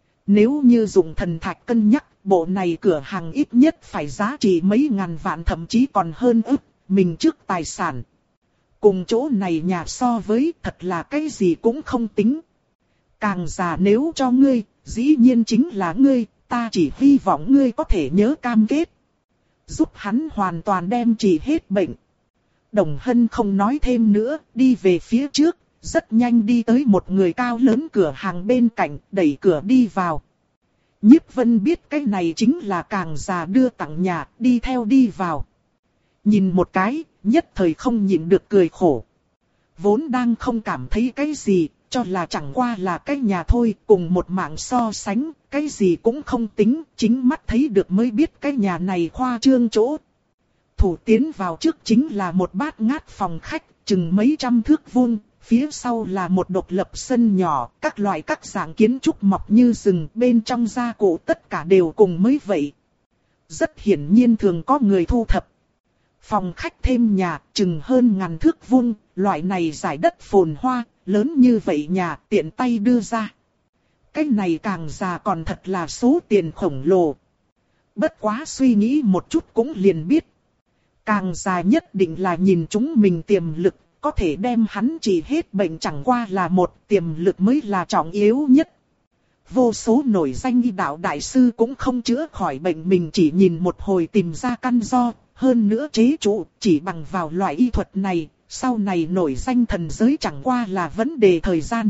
Nếu như dùng thần thạch cân nhắc, bộ này cửa hàng ít nhất phải giá trị mấy ngàn vạn thậm chí còn hơn ức. mình trước tài sản. Cùng chỗ này nhà so với thật là cái gì cũng không tính. Càng già nếu cho ngươi, dĩ nhiên chính là ngươi, ta chỉ hy vọng ngươi có thể nhớ cam kết. Giúp hắn hoàn toàn đem trị hết bệnh. Đồng Hân không nói thêm nữa, đi về phía trước, rất nhanh đi tới một người cao lớn cửa hàng bên cạnh, đẩy cửa đi vào. Nhiếp Vân biết cái này chính là càng già đưa tặng nhà, đi theo đi vào. Nhìn một cái, nhất thời không nhịn được cười khổ. Vốn đang không cảm thấy cái gì, cho là chẳng qua là cái nhà thôi, cùng một mạng so sánh, cái gì cũng không tính, chính mắt thấy được mới biết cái nhà này khoa trương chỗ. Thủ tiến vào trước chính là một bát ngát phòng khách, chừng mấy trăm thước vuông, phía sau là một độc lập sân nhỏ, các loại các dạng kiến trúc mọc như rừng, bên trong gia cụ tất cả đều cùng mới vậy. Rất hiển nhiên thường có người thu thập. Phòng khách thêm nhà, chừng hơn ngàn thước vuông, loại này giải đất phồn hoa, lớn như vậy nhà tiện tay đưa ra. Cái này càng già còn thật là số tiền khổng lồ. Bất quá suy nghĩ một chút cũng liền biết. Càng già nhất định là nhìn chúng mình tiềm lực, có thể đem hắn trị hết bệnh chẳng qua là một, tiềm lực mới là trọng yếu nhất. Vô số nổi danh y đạo đại sư cũng không chữa khỏi bệnh mình chỉ nhìn một hồi tìm ra căn do, hơn nữa chế trụ, chỉ bằng vào loại y thuật này, sau này nổi danh thần giới chẳng qua là vấn đề thời gian.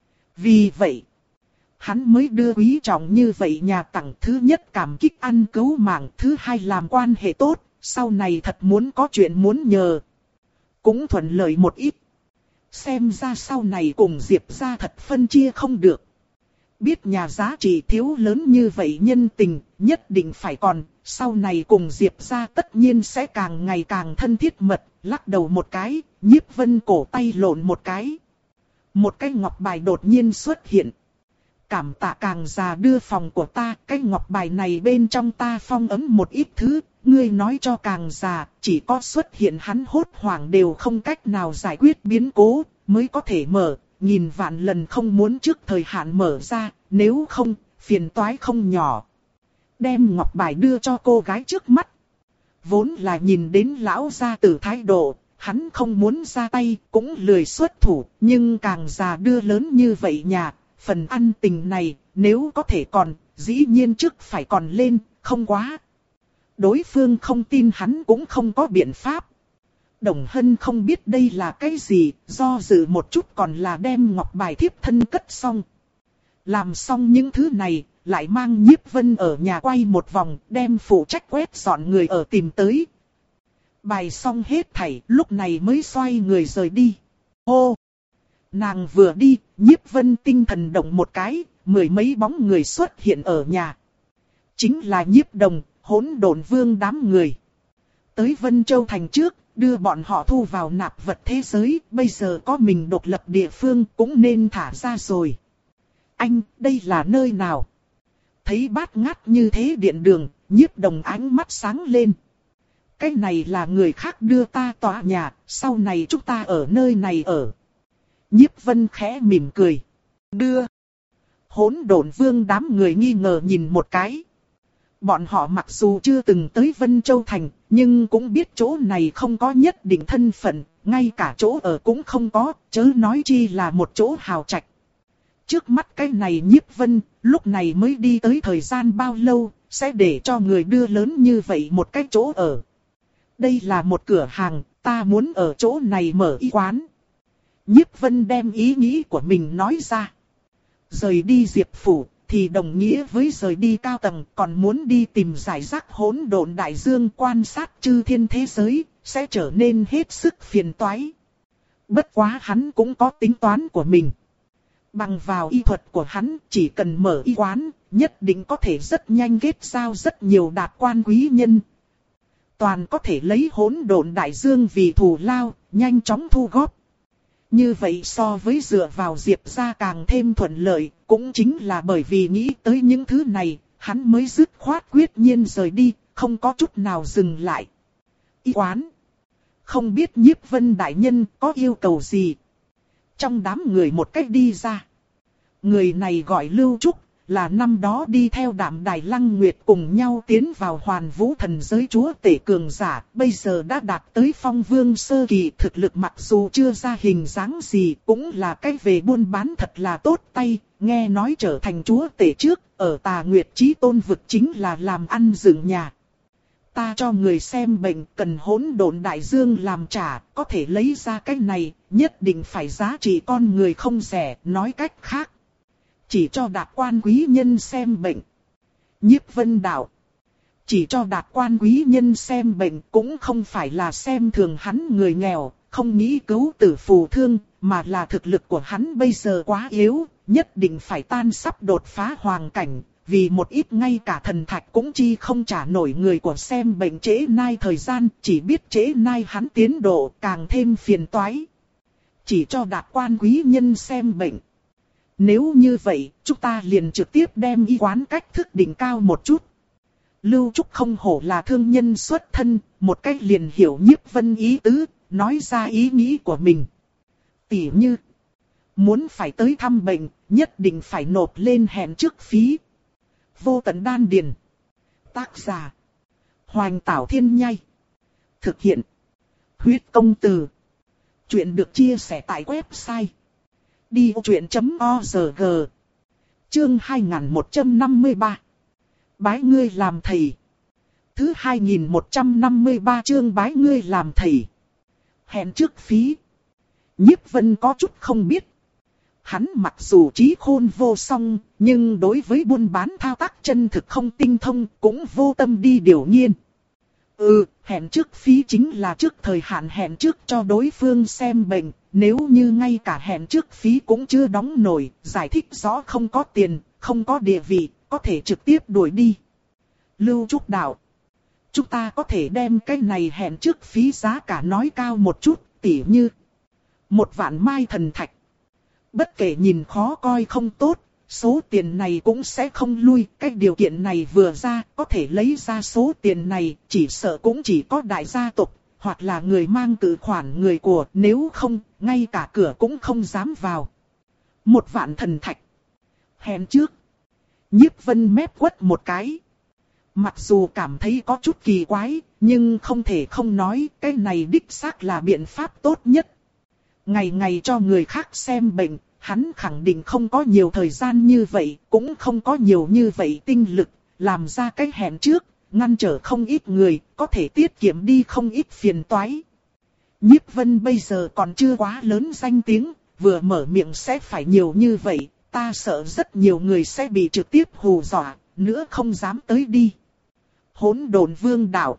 Vì vậy, hắn mới đưa quý trọng như vậy nhà tặng, thứ nhất cảm kích ăn cứu mạng, thứ hai làm quan hệ tốt, sau này thật muốn có chuyện muốn nhờ. Cũng thuận lợi một ít. Xem ra sau này cùng Diệp gia thật phân chia không được. Biết nhà giá trị thiếu lớn như vậy nhân tình, nhất định phải còn, sau này cùng Diệp gia tất nhiên sẽ càng ngày càng thân thiết mật, lắc đầu một cái, Nhiếp Vân cổ tay lộn một cái. Một cái ngọc bài đột nhiên xuất hiện. Cảm tạ càng già đưa phòng của ta, cái ngọc bài này bên trong ta phong ấn một ít thứ, ngươi nói cho càng già, chỉ có xuất hiện hắn hốt hoảng đều không cách nào giải quyết biến cố, mới có thể mở, nghìn vạn lần không muốn trước thời hạn mở ra, nếu không, phiền toái không nhỏ. Đem ngọc bài đưa cho cô gái trước mắt. Vốn là nhìn đến lão gia tử thái độ, hắn không muốn ra tay, cũng lười xuất thủ, nhưng càng già đưa lớn như vậy nhà, phần ăn tình này, nếu có thể còn, dĩ nhiên trước phải còn lên, không quá. Đối phương không tin hắn cũng không có biện pháp. Đồng Hân không biết đây là cái gì, do dự một chút còn là đem ngọc bài thiếp thân cất xong. Làm xong những thứ này, lại mang Nhiếp Vân ở nhà quay một vòng, đem phụ trách quét dọn người ở tìm tới. Bài xong hết thảy, lúc này mới xoay người rời đi. Hô! Nàng vừa đi, Nhiếp Vân tinh thần động một cái, mười mấy bóng người xuất hiện ở nhà. Chính là Nhiếp Đồng, Hỗn Độn Vương đám người. Tới Vân Châu thành trước, đưa bọn họ thu vào nạp vật thế giới, bây giờ có mình độc lập địa phương cũng nên thả ra rồi. Anh, đây là nơi nào? Thấy bát ngát như thế điện đường, Nhiếp Đồng ánh mắt sáng lên. Cái này là người khác đưa ta tòa nhà, sau này chúng ta ở nơi này ở. Nhiếp Vân khẽ mỉm cười. Đưa. Hỗn Độn Vương đám người nghi ngờ nhìn một cái. Bọn họ mặc dù chưa từng tới Vân Châu Thành, nhưng cũng biết chỗ này không có nhất định thân phận, ngay cả chỗ ở cũng không có, chớ nói chi là một chỗ hào trạch. Trước mắt cái này Nhiếp Vân, lúc này mới đi tới thời gian bao lâu, sẽ để cho người đưa lớn như vậy một cái chỗ ở. Đây là một cửa hàng, ta muốn ở chỗ này mở y quán. Nhiếp Vân đem ý nghĩ của mình nói ra. Rời đi Diệp Phủ, thì đồng nghĩa với rời đi cao tầng, còn muốn đi tìm giải rác hỗn độn đại dương quan sát chư thiên thế giới, sẽ trở nên hết sức phiền toái. Bất quá hắn cũng có tính toán của mình. Bằng vào y thuật của hắn, chỉ cần mở y quán, nhất định có thể rất nhanh kết giao rất nhiều đạt quan quý nhân. Toàn có thể lấy hỗn độn đại dương vì thù lao, nhanh chóng thu góp. Như vậy so với dựa vào Diệp gia càng thêm thuận lợi, cũng chính là bởi vì nghĩ tới những thứ này, hắn mới dứt khoát quyết nhiên rời đi, không có chút nào dừng lại. Y quán. Không biết Nhiếp Vân đại nhân có yêu cầu gì. Trong đám người một cách đi ra. Người này gọi Lưu Trúc, là năm đó đi theo Đạm Đài Lăng Nguyệt cùng nhau tiến vào Hoàn Vũ thần giới chúa tể cường giả, bây giờ đã đạt tới phong vương sơ kỳ, thực lực mặc dù chưa ra hình dáng gì, cũng là cái về buôn bán thật là tốt tay, nghe nói trở thành chúa tể trước, ở Tà Nguyệt Chí Tôn vực chính là làm ăn dựng nhà. Ta cho người xem bệnh cần hỗn độn đại dương làm trả, có thể lấy ra cái này, nhất định phải giá trị con người không rẻ, nói cách khác. Chỉ cho đạt quan quý nhân xem bệnh. Nhiếp Vân đạo. Chỉ cho đạt quan quý nhân xem bệnh cũng không phải là xem thường hắn người nghèo, không nghĩ cứu tử phù thương, mà là thực lực của hắn bây giờ quá yếu, nhất định phải tan sắp đột phá hoàng cảnh. Vì một ít ngay cả thần thạch cũng chi không trả nổi người của xem bệnh trễ nai thời gian, chỉ biết trễ nai hắn tiến độ càng thêm phiền toái. Chỉ cho đạt quan quý nhân xem bệnh. Nếu như vậy, chúng ta liền trực tiếp đem y quán cách thức đỉnh cao một chút. Lưu Trúc không hổ là thương nhân xuất thân, một cách liền hiểu Nhiếp Vân ý tứ, nói ra ý nghĩ của mình. Tỉ như, muốn phải tới thăm bệnh, nhất định phải nộp lên hẹn trước phí. Vô Tận Đan Điền. Tác giả: Hoành Tảo Thiên Nhai. Thực hiện: Huyết Công Từ. Chuyện được chia sẻ tại website đi ô chuyện chấm org. Chương hai nghìn một trăm năm mươi ba. Bái ngươi làm thầy. Thứ hai nghìn một trăm năm mươi ba chương bái ngươi làm thầy. Hẹn trước phí. Nhiếp Vân có chút không biết. Hắn mặc dù trí khôn vô song, nhưng đối với buôn bán thao tác chân thực không tinh thông, cũng vô tâm đi điều nghiên. Ừ, hẹn trước phí chính là trước thời hạn hẹn trước cho đối phương xem bệnh, nếu như ngay cả hẹn trước phí cũng chưa đóng nổi, giải thích rõ không có tiền, không có địa vị, có thể trực tiếp đuổi đi. Lưu Trúc đạo. Chúng ta có thể đem cái này hẹn trước phí giá cả nói cao một chút, tỉ như một vạn mai thần thạch. Bất kể nhìn khó coi không tốt, số tiền này cũng sẽ không lui. Cái điều kiện này vừa ra, có thể lấy ra số tiền này, chỉ sợ cũng chỉ có đại gia tộc, hoặc là người mang cử khoản người của, nếu không, ngay cả cửa cũng không dám vào. Một vạn thần thạch. Hẹn trước. Nhiếp Vân mép quất một cái. Mặc dù cảm thấy có chút kỳ quái, nhưng không thể không nói, cái này đích xác là biện pháp tốt nhất. Ngày ngày cho người khác xem bệnh, hắn khẳng định không có nhiều thời gian như vậy, cũng không có nhiều như vậy tinh lực, làm ra cái hẹn trước, ngăn trở không ít người, có thể tiết kiệm đi không ít phiền toái. Nhiếp Vân bây giờ còn chưa quá lớn danh tiếng, vừa mở miệng sẽ phải nhiều như vậy, ta sợ rất nhiều người sẽ bị trực tiếp hù dọa, nữa không dám tới đi. Hỗn Độn Vương đạo.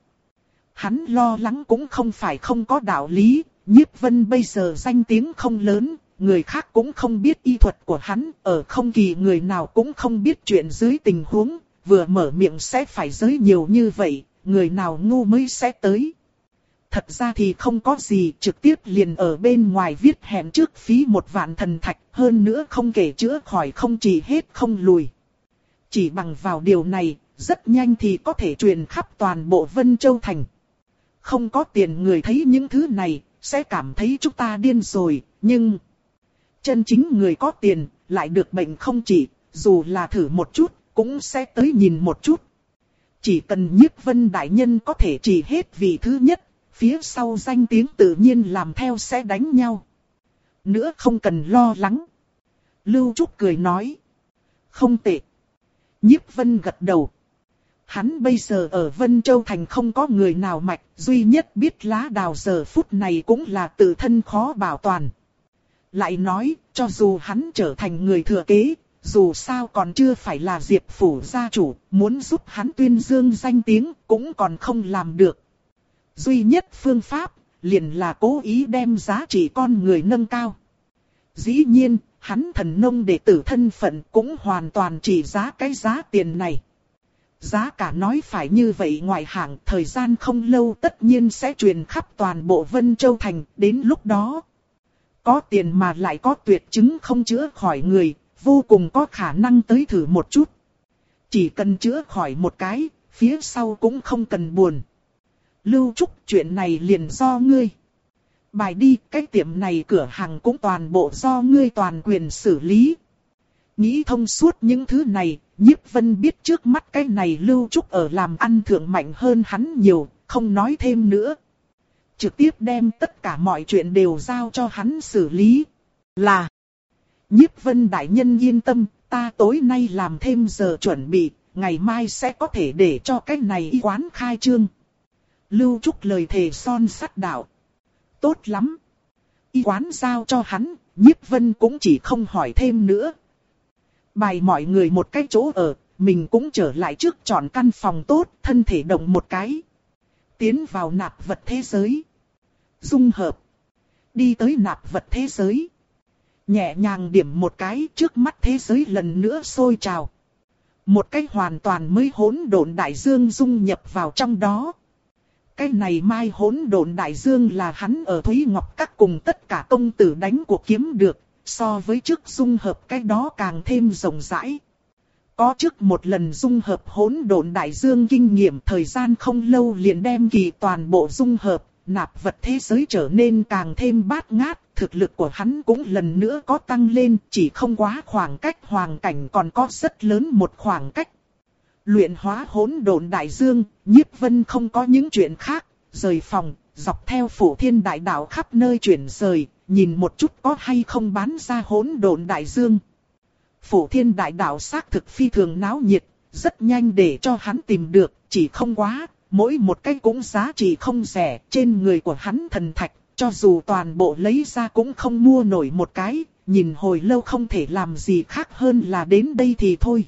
Hắn lo lắng cũng không phải không có đạo lý. Nhiếp Vân bây giờ danh tiếng không lớn, người khác cũng không biết y thuật của hắn, ở không kỳ người nào cũng không biết chuyện dưới tình huống, vừa mở miệng sẽ phải giới nhiều như vậy, người nào ngu mới sẽ tới. Thật ra thì không có gì, trực tiếp liền ở bên ngoài viết hẹn trước phí một vạn thần thạch, hơn nữa không kể chữa khỏi không trị hết không lùi. Chỉ bằng vào điều này, rất nhanh thì có thể truyền khắp toàn bộ Vân Châu Thành. Không có tiền người thấy những thứ này, sẽ cảm thấy chúng ta điên rồi, nhưng chân chính người có tiền, lại được bệnh không trị, dù là thử một chút, cũng sẽ tới nhìn một chút. Chỉ cần Nhiếp Vân đại nhân có thể trị hết vị thứ nhất, phía sau danh tiếng tự nhiên làm theo sẽ đánh nhau. Nữa không cần lo lắng. Lưu Trúc cười nói. Không tệ. Nhiếp Vân gật đầu. Hắn bây giờ ở Vân Châu Thành không có người nào mạch, duy nhất biết lá đào giờ phút này cũng là tự thân khó bảo toàn. Lại nói, cho dù hắn trở thành người thừa kế, dù sao còn chưa phải là Diệp Phủ gia chủ, muốn giúp hắn tuyên dương danh tiếng cũng còn không làm được. Duy nhất phương pháp, liền là cố ý đem giá trị con người nâng cao. Dĩ nhiên, hắn thần nông đệ tử thân phận cũng hoàn toàn chỉ giá cái giá tiền này. Giá cả nói phải như vậy ngoài hạng, thời gian không lâu tất nhiên sẽ truyền khắp toàn bộ Vân Châu Thành, đến lúc đó. Có tiền mà lại có tuyệt chứng không chữa khỏi người, vô cùng có khả năng tới thử một chút. Chỉ cần chữa khỏi một cái, phía sau cũng không cần buồn. Lưu Trúc, chuyện này liền do ngươi. Bài đi, cái tiệm này cửa hàng cũng toàn bộ do ngươi toàn quyền xử lý. Nghĩ thông suốt những thứ này, Nhiếp Vân biết trước mắt cái này Lưu Trúc ở làm ăn thượng mạnh hơn hắn nhiều, không nói thêm nữa. Trực tiếp đem tất cả mọi chuyện đều giao cho hắn xử lý. Là, Nhiếp Vân đại nhân yên tâm, ta tối nay làm thêm giờ chuẩn bị, ngày mai sẽ có thể để cho cái này y quán khai trương. Lưu Trúc lời thề son sắt đạo. Tốt lắm. Y quán giao cho hắn, Nhiếp Vân cũng chỉ không hỏi thêm nữa. Bày mọi người một cái chỗ ở, mình cũng trở lại trước chọn căn phòng tốt, thân thể động một cái. Tiến vào nạp vật thế giới. Dung hợp. Đi tới nạp vật thế giới. Nhẹ nhàng điểm một cái, trước mắt thế giới lần nữa sôi trào. Một cái hoàn toàn mới hỗn độn đại dương dung nhập vào trong đó. Cái này mai hỗn độn đại dương là hắn ở Thúy Ngọc Các cùng tất cả công tử đánh cuộc kiếm được, so với trước dung hợp cái đó càng thêm rộng rãi. Có trước một lần dung hợp hỗn độn đại dương kinh nghiệm, thời gian không lâu liền đem kỳ toàn bộ dung hợp, nạp vật thế giới trở nên càng thêm bát ngát, thực lực của hắn cũng lần nữa có tăng lên, chỉ không quá khoảng cách hoàng cảnh còn có rất lớn một khoảng cách. Luyện hóa hỗn độn đại dương, Nhiếp Vân không có những chuyện khác, rời phòng, dọc theo Phủ Thiên đại đạo khắp nơi chuyển rời, nhìn một chút có hay không bán ra hỗn độn đại dương. Phủ Thiên đại đạo xác thực phi thường náo nhiệt, rất nhanh để cho hắn tìm được, chỉ không quá, mỗi một cái cũng giá trị không rẻ, trên người của hắn thần thạch, cho dù toàn bộ lấy ra cũng không mua nổi một cái, nhìn hồi lâu không thể làm gì khác hơn là đến đây thì thôi.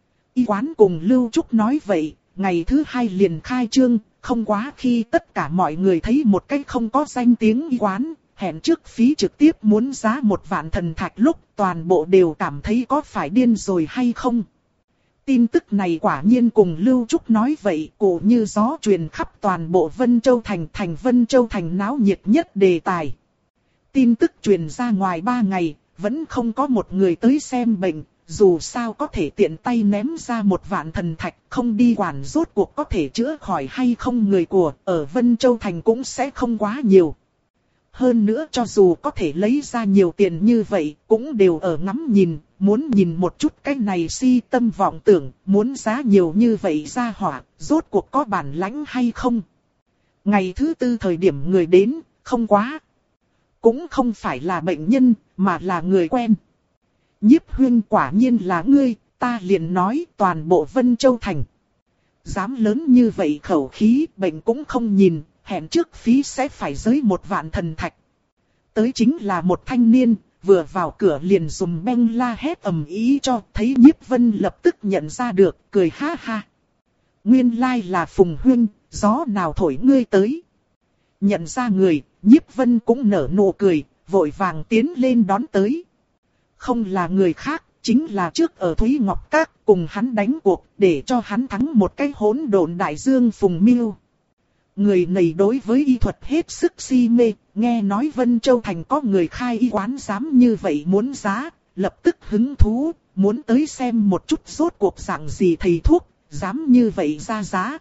Y quán cùng Lưu Trúc nói vậy, ngày thứ hai liền khai trương, không quá khi tất cả mọi người thấy một cái không có danh tiếng y quán, hẹn trước phí trực tiếp muốn giá một vạn thần thạch lúc toàn bộ đều cảm thấy có phải điên rồi hay không. Tin tức này quả nhiên cùng Lưu Trúc nói vậy, cổ như gió truyền khắp toàn bộ Vân Châu Thành, thành Vân Châu Thành náo nhiệt nhất đề tài. Tin tức truyền ra ngoài ba ngày, vẫn không có một người tới xem bệnh, dù sao có thể tiện tay ném ra một vạn thần thạch, không đi quản rốt cuộc có thể chữa khỏi hay không người của, ở Vân Châu Thành cũng sẽ không quá nhiều. Hơn nữa cho dù có thể lấy ra nhiều tiền như vậy, cũng đều ở ngắm nhìn, muốn nhìn một chút cái này si tâm vọng tưởng, muốn giá nhiều như vậy ra hỏa, rốt cuộc có bản lãnh hay không. Ngày thứ tư thời điểm người đến, không quá. Cũng không phải là bệnh nhân, mà là người quen. Nhiếp Huyên quả nhiên là ngươi, ta liền nói toàn bộ Vân Châu Thành. Dám lớn như vậy khẩu khí, bệnh cũng không nhìn, hẹn trước phí sẽ phải giới một vạn thần thạch. Tới chính là một thanh niên, vừa vào cửa liền dùng beng la hét ầm ý cho, thấy Nhiếp Vân lập tức nhận ra được, cười ha ha. Nguyên lai là Phùng Huyên, gió nào thổi ngươi tới. Nhận ra người, Nhiếp Vân cũng nở nụ cười, vội vàng tiến lên đón tới. Không là người khác, chính là trước ở Thúy Ngọc Các cùng hắn đánh cuộc để cho hắn thắng một cái hỗn độn đại dương Phùng Miêu. Người này đối với y thuật hết sức si mê, nghe nói Vân Châu Thành có người khai y quán dám như vậy muốn giá, lập tức hứng thú, muốn tới xem một chút rốt cuộc dạng gì thầy thuốc, dám như vậy ra giá.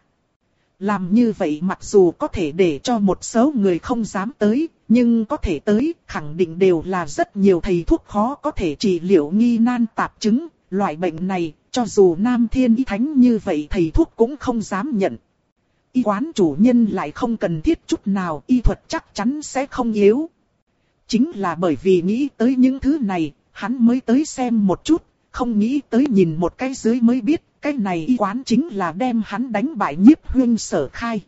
Làm như vậy mặc dù có thể để cho một số người không dám tới, nhưng có thể tới, khẳng định đều là rất nhiều thầy thuốc khó có thể trị liệu nghi nan tạp chứng, loại bệnh này, cho dù Nam Thiên Y Thánh như vậy thầy thuốc cũng không dám nhận. Y quán chủ nhân lại không cần thiết chút nào, y thuật chắc chắn sẽ không yếu. Chính là bởi vì nghĩ tới những thứ này, hắn mới tới xem một chút, không nghĩ tới nhìn một cái dưới mới biết, cái này y quán chính là đem hắn đánh bại Nhiếp Huyên sở khai.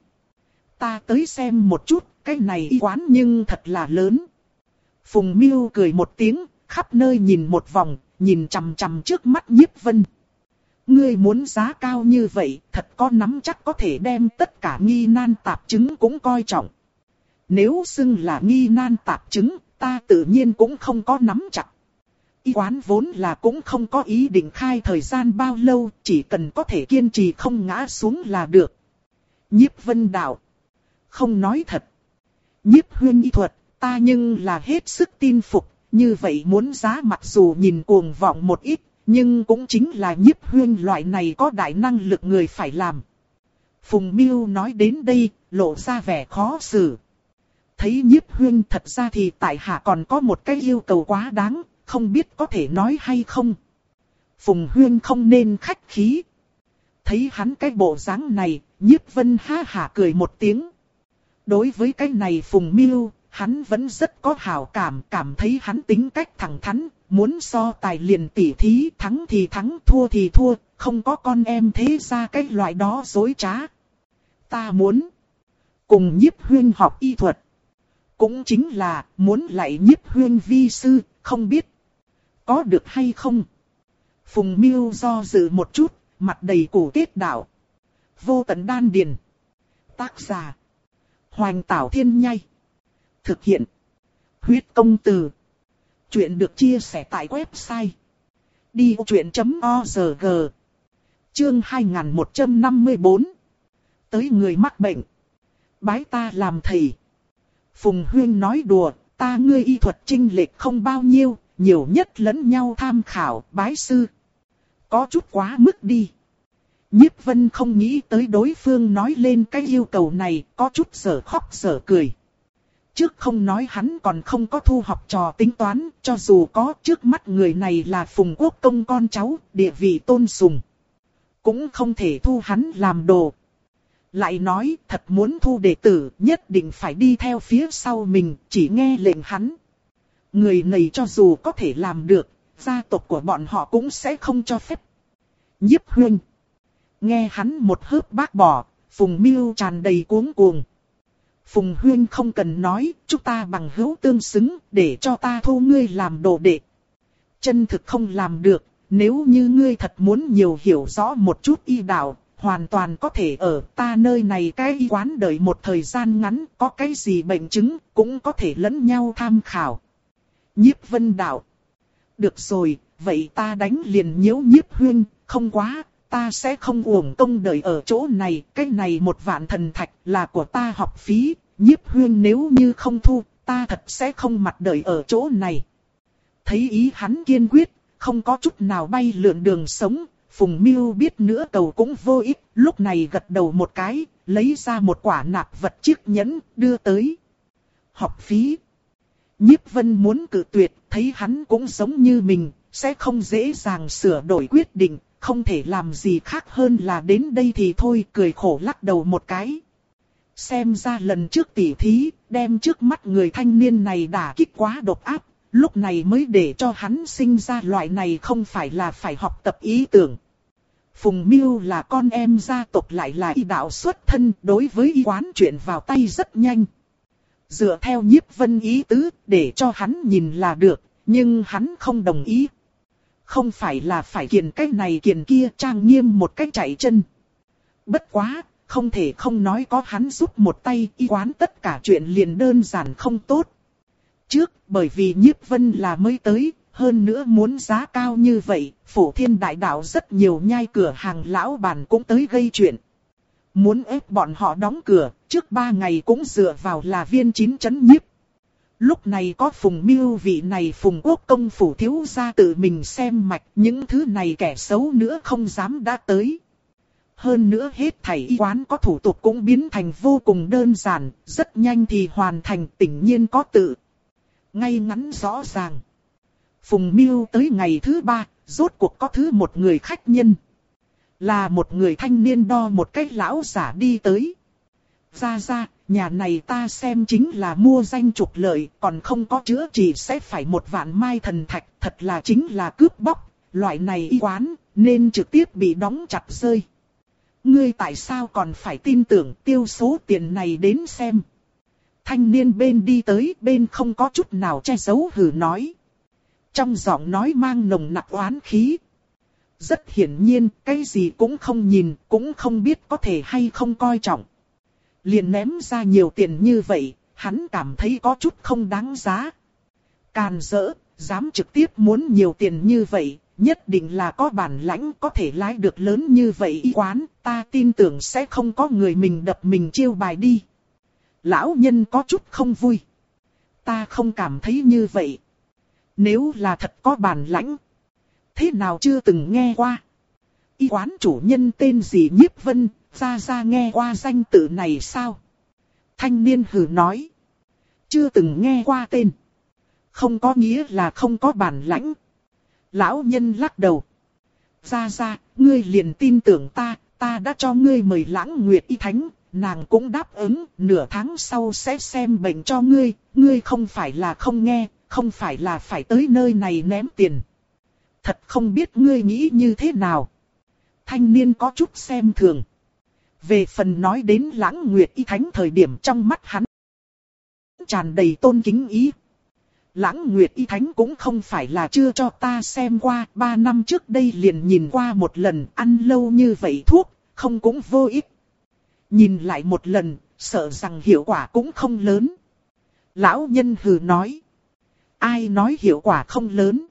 Ta tới xem một chút, cái này y quán nhưng thật là lớn. Phùng Miêu cười một tiếng, khắp nơi nhìn một vòng, nhìn chằm chằm trước mắt Nhiếp Vân. Ngươi muốn giá cao như vậy, thật có nắm chắc có thể đem tất cả nghi nan tạp chứng cũng coi trọng. Nếu xưng là nghi nan tạp chứng, ta tự nhiên cũng không có nắm chặt. Y quán vốn là cũng không có ý định khai thời gian bao lâu, chỉ cần có thể kiên trì không ngã xuống là được. Nhiếp Vân đạo. Không nói thật. Nhiếp Huyên y thuật, ta nhưng là hết sức tin phục, như vậy muốn giá mặc dù nhìn cuồng vọng một ít, nhưng cũng chính là Nhiếp Huyên loại này có đại năng lực người phải làm. Phùng Miêu nói đến đây, lộ ra vẻ khó xử. Thấy Nhiếp Huyên thật ra thì tại hạ còn có một cái yêu cầu quá đáng, không biết có thể nói hay không. Phùng Huyên không nên khách khí. Thấy hắn cái bộ dáng này, Nhiếp Vân ha hả cười một tiếng. Đối với cái này Phùng Miêu, hắn vẫn rất có hảo cảm, cảm thấy hắn tính cách thẳng thắn, muốn so tài liền tỉ thí, thắng thì thắng, thua thì thua, không có con em thế ra cái loại đó dối trá. Ta muốn cùng Nhiếp Huyên học y thuật. Cũng chính là muốn lại Nhiếp Huyên vi sư, không biết có được hay không. Phùng Miêu do dự một chút, mặt đầy cổ tiết đạo. Vô tận đan điền. Tác giả Hoành Tảo Thiên Nhai. Thực hiện Huyết Công Từ. Chuyện được chia sẻ tại website đi ô chuyện chấm org. Chương hai nghìn một trăm năm mươi bốn. Tới người mắc bệnh, bái ta làm thầy. Phùng Huyên nói đùa, ta ngươi y thuật chênh lệch không bao nhiêu, nhiều nhất lẫn nhau tham khảo, bái sư. Có chút quá mức đi. Nhiếp Vân không nghĩ tới đối phương nói lên cái yêu cầu này, có chút sở khóc sở cười. Trước không nói hắn còn không có thu học trò tính toán, cho dù có, trước mắt người này là Phùng Quốc Công con cháu, địa vị tôn sùng. Cũng không thể thu hắn làm đồ. Lại nói, thật muốn thu đệ tử, nhất định phải đi theo phía sau mình, chỉ nghe lệnh hắn. Người này cho dù có thể làm được, gia tộc của bọn họ cũng sẽ không cho phép. Nhiếp Huyên nghe hắn một hớp bác bỏ, Phùng Miêu tràn đầy cuống cuồng. Phùng Huyên không cần nói, chúng ta bằng hữu tương xứng, để cho ta thu ngươi làm đồ đệ. Chân thực không làm được, nếu như ngươi thật muốn nhiều hiểu rõ một chút y đạo, hoàn toàn có thể ở ta nơi này cái y quán đợi một thời gian ngắn, có cái gì bệnh chứng, cũng có thể lẫn nhau tham khảo. Nhiếp Vân đạo. Được rồi, vậy ta đánh liền nhiễu Nhiếp Huyên, không quá, ta sẽ không uổng công đợi ở chỗ này, cái này một vạn thần thạch là của ta học phí, Nhiếp Huyên nếu như không thu, ta thật sẽ không mặt đợi ở chỗ này. Thấy ý hắn kiên quyết, không có chút nào bay lượn đường sống, Phùng Miêu biết nữa cầu cũng vô ích, lúc này gật đầu một cái, lấy ra một quả nạp vật chiếc nhẫn, đưa tới. Học phí. Nhiếp Vân muốn cự tuyệt, thấy hắn cũng giống như mình, sẽ không dễ dàng sửa đổi quyết định, không thể làm gì khác hơn là đến đây thì thôi, cười khổ lắc đầu một cái. Xem ra lần trước tỉ thí, đem trước mắt người thanh niên này đả kích quá độc áp, lúc này mới để cho hắn sinh ra loại này không phải là phải học tập ý tưởng. Phùng Miêu là con em gia tộc lại là y đạo xuất thân, đối với y quán chuyện vào tay rất nhanh. Dựa theo Nhiếp Vân ý tứ, để cho hắn nhìn là được, nhưng hắn không đồng ý. Không phải là phải kiền cái này kiền kia, trang nghiêm một cách chạy chân. Bất quá, không thể không nói có hắn giúp một tay, y quán tất cả chuyện liền đơn giản không tốt. Trước, bởi vì Nhiếp Vân là mới tới, hơn nữa muốn giá cao như vậy, Phổ Thiên Đại Đạo rất nhiều nhai cửa hàng lão bản cũng tới gây chuyện. Muốn ép bọn họ đóng cửa, trước ba ngày cũng dựa vào là viên chín chấn nhiếp. Lúc này có Phùng Miêu vị này Phùng Quốc Công phủ thiếu gia tự mình xem mạch, những thứ này kẻ xấu nữa không dám đã tới. Hơn nữa hết thảy y quán có thủ tục cũng biến thành vô cùng đơn giản, rất nhanh thì hoàn thành, tĩnh nhiên có tự. Ngay ngắn rõ ràng. Phùng Miêu tới ngày thứ ba, rốt cuộc có thứ một người khách nhân. Là một người thanh niên đo một cái lão giả đi tới. Ra ra, nhà này ta xem chính là mua danh trục lợi, còn không có chữa trị sẽ phải một vạn mai thần thạch, thật là chính là cướp bóc, loại này y quán, nên trực tiếp bị đóng chặt rơi. Ngươi tại sao còn phải tin tưởng tiêu số tiền này đến xem. Thanh niên bên đi tới, bên không có chút nào che giấu hừ nói. Trong giọng nói mang nồng nặc oán khí. Rất hiển nhiên, cái gì cũng không nhìn, cũng không biết có thể hay không coi trọng. Liền ném ra nhiều tiền như vậy, hắn cảm thấy có chút không đáng giá. Càn rỡ, dám trực tiếp muốn nhiều tiền như vậy, nhất định là có bản lãnh có thể lái được lớn như vậy y quán, ta tin tưởng sẽ không có người mình đập mình chiêu bài đi. Lão nhân có chút không vui. Ta không cảm thấy như vậy. Nếu là thật có bản lãnh, thế nào chưa từng nghe qua. Y quán chủ nhân tên gì Nhiếp Vân, ra ra nghe qua danh tự này sao? Thanh niên hừ nói. Chưa từng nghe qua tên. Không có nghĩa là không có bản lãnh. Lão nhân lắc đầu. Ra ra, ngươi liền tin tưởng ta, ta đã cho ngươi mời Lãng Nguyệt Y Thánh, nàng cũng đáp ứng, nửa tháng sau sẽ xem bệnh cho ngươi, ngươi không phải là không nghe, không phải là phải tới nơi này ném tiền. Thật không biết ngươi nghĩ như thế nào. Thanh niên có chút xem thường. Về phần nói đến Lãng Nguyệt Y Thánh thời điểm trong mắt hắn tràn đầy tôn kính ý. Lãng Nguyệt Y Thánh cũng không phải là chưa cho ta xem qua, ba năm trước đây liền nhìn qua một lần, ăn lâu như vậy thuốc, không cũng vô ích. Nhìn lại một lần, sợ rằng hiệu quả cũng không lớn. Lão nhân hừ nói. Ai nói hiệu quả không lớn?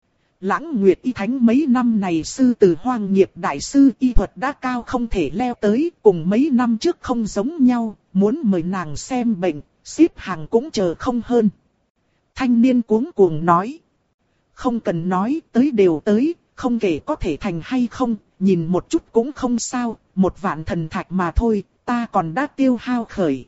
Lãng Nguyệt Y Thánh mấy năm này sư từ Hoang Nghiệp đại sư y thuật đã cao không thể leo tới, cùng mấy năm trước không giống nhau, muốn mời nàng xem bệnh, xếp hàng cũng chờ không hơn. Thanh niên cuống cuồng nói. Không cần nói, tới đều tới, không kể có thể thành hay không, nhìn một chút cũng không sao, một vạn thần thạch mà thôi, ta còn đã tiêu hao khởi.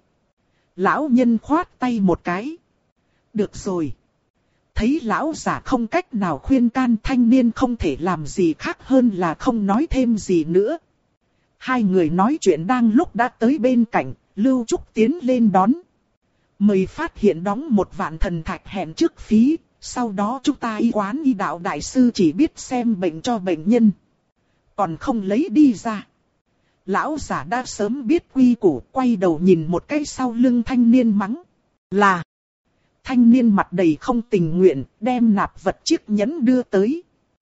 Lão nhân khoát tay một cái. Được rồi. Thấy lão giả không cách nào khuyên can, thanh niên không thể làm gì khác hơn là không nói thêm gì nữa. Hai người nói chuyện đang lúc đã tới bên cạnh, Lưu Trúc tiến lên đón. Mời phát hiện đóng một vạn thần thạch hẹn trước phí, sau đó chúng ta y quán y đạo đại sư chỉ biết xem bệnh cho bệnh nhân. Còn không lấy đi ra. Lão giả đã sớm biết quy củ, quay đầu nhìn một cái sau lưng thanh niên mắng. Là. Thanh niên mặt đầy không tình nguyện, đem nạp vật chiếc nhẫn đưa tới.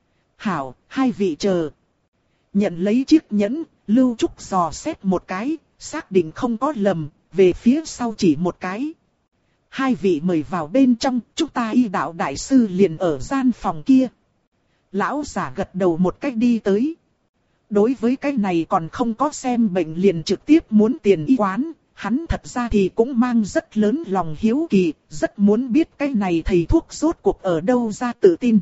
Hảo, hai vị chờ. Nhận lấy chiếc nhẫn, Lưu Trúc dò xét một cái, xác định không có lầm, về phía sau chỉ một cái. Hai vị mời vào bên trong, chúng ta y đạo đại sư liền ở gian phòng kia. Lão giả gật đầu một cách đi tới. Đối với cái này còn không có xem bệnh liền trực tiếp muốn tiền y quán, hắn thật ra thì cũng mang rất lớn lòng hiếu kỳ, rất muốn biết cái này thầy thuốc rốt cuộc ở đâu ra tự tin.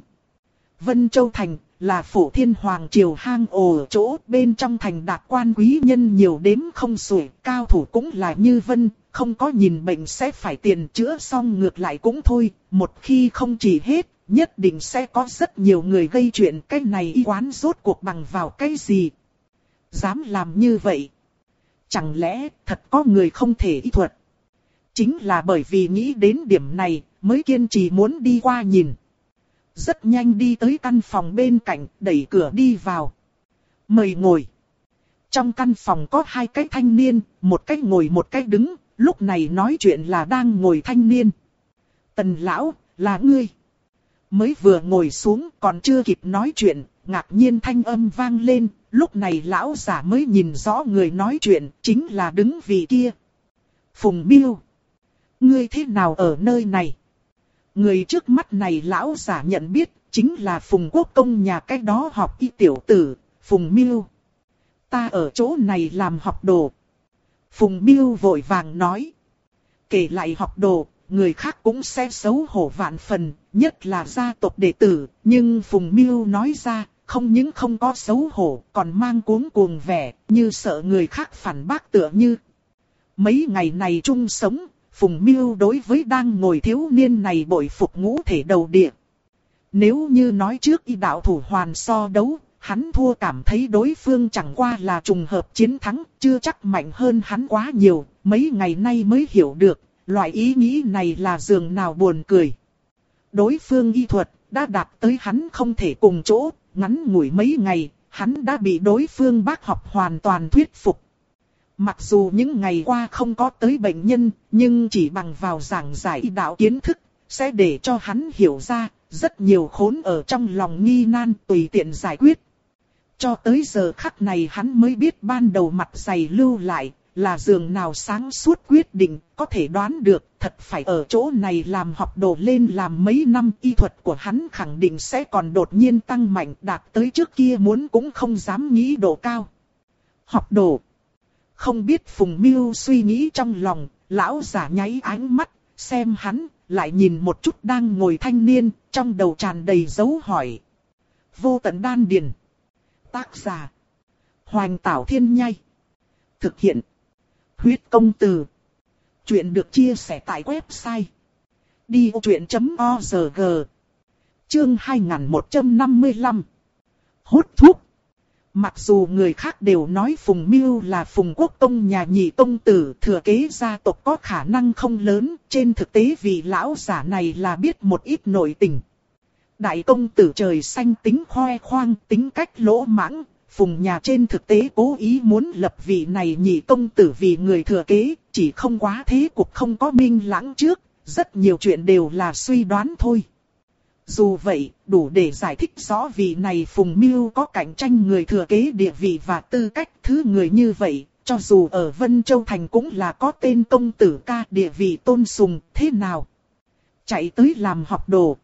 Vân Châu Thành là Phổ Thiên Hoàng Triều hang ổ chỗ, bên trong thành đạt quan quý nhân nhiều đếm không xuể, cao thủ cũng là như vân, không có nhìn bệnh sẽ phải tiền chữa xong ngược lại cũng thôi, một khi không trị hết, nhất định sẽ có rất nhiều người gây chuyện, cái này y quán rốt cuộc bằng vào cái gì. Dám làm như vậy. Chẳng lẽ thật có người không thể y thuật? Chính là bởi vì nghĩ đến điểm này mới kiên trì muốn đi qua nhìn. Rất nhanh đi tới căn phòng bên cạnh, đẩy cửa đi vào. Mời ngồi. Trong căn phòng có hai cái thanh niên, một cái ngồi một cái đứng, lúc này nói chuyện là đang ngồi thanh niên. Tần lão, là ngươi. Mới vừa ngồi xuống còn chưa kịp nói chuyện, ngạc nhiên thanh âm vang lên, lúc này lão giả mới nhìn rõ người nói chuyện, chính là đứng vị kia. Phùng Biêu. Ngươi thế nào ở nơi này? Người trước mắt này lão giả nhận biết, chính là Phùng Quốc Công nhà cái đó học y tiểu tử, Phùng Biêu. Ta ở chỗ này làm học đồ. Phùng Biêu vội vàng nói. Kể lại học đồ, người khác cũng sẽ xấu hổ vạn phần, nhất là gia tộc đệ tử, nhưng Phùng Biêu nói ra, không những không có xấu hổ, còn mang cuống cuồng vẻ, như sợ người khác phản bác tựa như. Mấy ngày này chung sống, Phùng Biêu đối với đang ngồi thiếu niên này bội phục ngũ thể đầu địa. Nếu như nói trước y đạo thủ hoàn so đấu, hắn thua cảm thấy đối phương chẳng qua là trùng hợp chiến thắng, chưa chắc mạnh hơn hắn quá nhiều, mấy ngày nay mới hiểu được, loại ý nghĩ này là dường nào buồn cười. Đối phương y thuật đã đạt tới hắn không thể cùng chỗ, ngắn ngủi mấy ngày, hắn đã bị đối phương bác học hoàn toàn thuyết phục. Mặc dù những ngày qua không có tới bệnh nhân, nhưng chỉ bằng vào giảng giải y đạo kiến thức, sẽ để cho hắn hiểu ra, rất nhiều khốn ở trong lòng nghi nan tùy tiện giải quyết. Cho tới giờ khắc này hắn mới biết ban đầu mặt dày lưu lại, là dường nào sáng suốt quyết định, có thể đoán được, thật phải ở chỗ này làm học đồ lên làm mấy năm, y thuật của hắn khẳng định sẽ còn đột nhiên tăng mạnh, đạt tới trước kia muốn cũng không dám nghĩ độ cao. Học đồ. Không biết Phùng Biêu suy nghĩ trong lòng, lão giả nháy ánh mắt, xem hắn, lại nhìn một chút đang ngồi thanh niên, trong đầu tràn đầy dấu hỏi. Vô tận đan điền. Tác giả. Hoành Tảo Thiên Nhai. Thực hiện. Huyết công từ. Chuyện được chia sẻ tại website. đi vô chuyện chấm org. Chương hai nghìn một trăm năm mươi lăm. Hút thuốc. Mặc dù người khác đều nói Phùng Mưu là Phùng Quốc Công nhà nhị công tử thừa kế gia tộc có khả năng không lớn, trên thực tế vị lão giả này là biết một ít nội tình. Đại công tử trời xanh tính khoe khoang, tính cách lỗ mãng, Phùng nhà trên thực tế cố ý muốn lập vị này nhị công tử vì người thừa kế, chỉ không quá thế cục không có minh lãng trước, rất nhiều chuyện đều là suy đoán thôi. Dù vậy, đủ để giải thích rõ vị này Phùng Mưu có cạnh tranh người thừa kế địa vị và tư cách. Thứ người như vậy, cho dù ở Vân Châu Thành cũng là có tên công tử ca địa vị tôn sùng, thế nào? Chạy tới làm học đồ.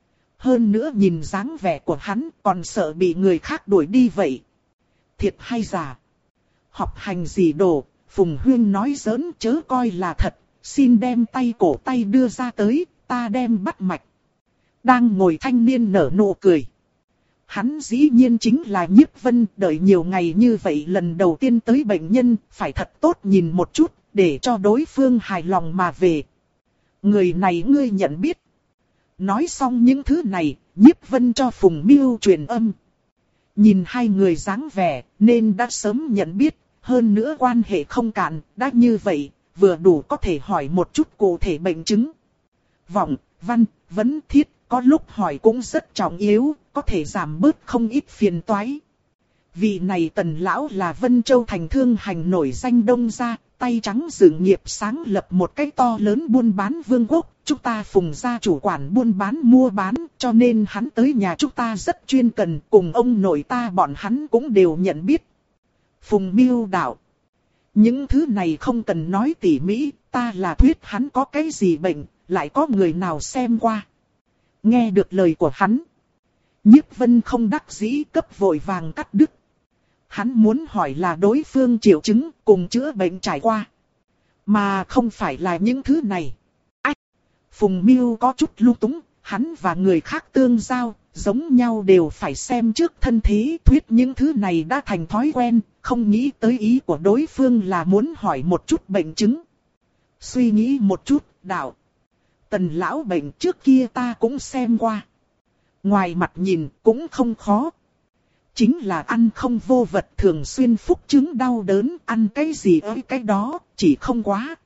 Hơn nữa nhìn dáng vẻ của hắn còn sợ bị người khác đuổi đi vậy. Thiệt hay giả? Học hành gì đồ, Phùng Huyên nói giỡn chớ coi là thật, xin đem tay cổ tay đưa ra tới, ta đem bắt mạch. Đang ngồi thanh niên nở nụ cười. Hắn dĩ nhiên chính là Nhiếp Vân, đợi nhiều ngày như vậy lần đầu tiên tới bệnh nhân, phải thật tốt nhìn một chút, để cho đối phương hài lòng mà về. Người này ngươi nhận biết. Nói xong những thứ này, Nhiếp Vân cho Phùng Mưu truyền âm. Nhìn hai người dáng vẻ, nên đã sớm nhận biết, hơn nữa quan hệ không cạn, đã như vậy, vừa đủ có thể hỏi một chút cụ thể bệnh chứng. Vọng, văn, vấn thiết, có lúc hỏi cũng rất trọng yếu, có thể giảm bớt không ít phiền toái. Vị này Tần lão là Vân Châu Thành thương hành nổi danh đông gia, tay trắng dựng nghiệp sáng lập một cái to lớn buôn bán vương quốc. Chúng ta Phùng gia chủ quản buôn bán mua bán, cho nên hắn tới nhà chúng ta rất chuyên cần, cùng ông nội ta bọn hắn cũng đều nhận biết. Phùng Mưu đạo. Những thứ này không cần nói tỉ mỉ, ta là thuyết hắn có cái gì bệnh, lại có người nào xem qua. Nghe được lời của hắn, Nhiếp Vân không đắc dĩ cấp vội vàng cắt đứt. Hắn muốn hỏi là đối phương triệu chứng cùng chữa bệnh trải qua, mà không phải là những thứ này. Ách! Phùng Mưu có chút lung túng, hắn và người khác tương giao, giống nhau đều phải xem trước thân thế, thuyết những thứ này đã thành thói quen, không nghĩ tới ý của đối phương là muốn hỏi một chút bệnh chứng. Suy nghĩ một chút, đạo. Tần lão bệnh trước kia ta cũng xem qua. Ngoài mặt nhìn cũng không khó. Chính là ăn không vô vật, thường xuyên phúc chứng đau đớn, ăn cái gì ấy cái đó, chỉ không quá.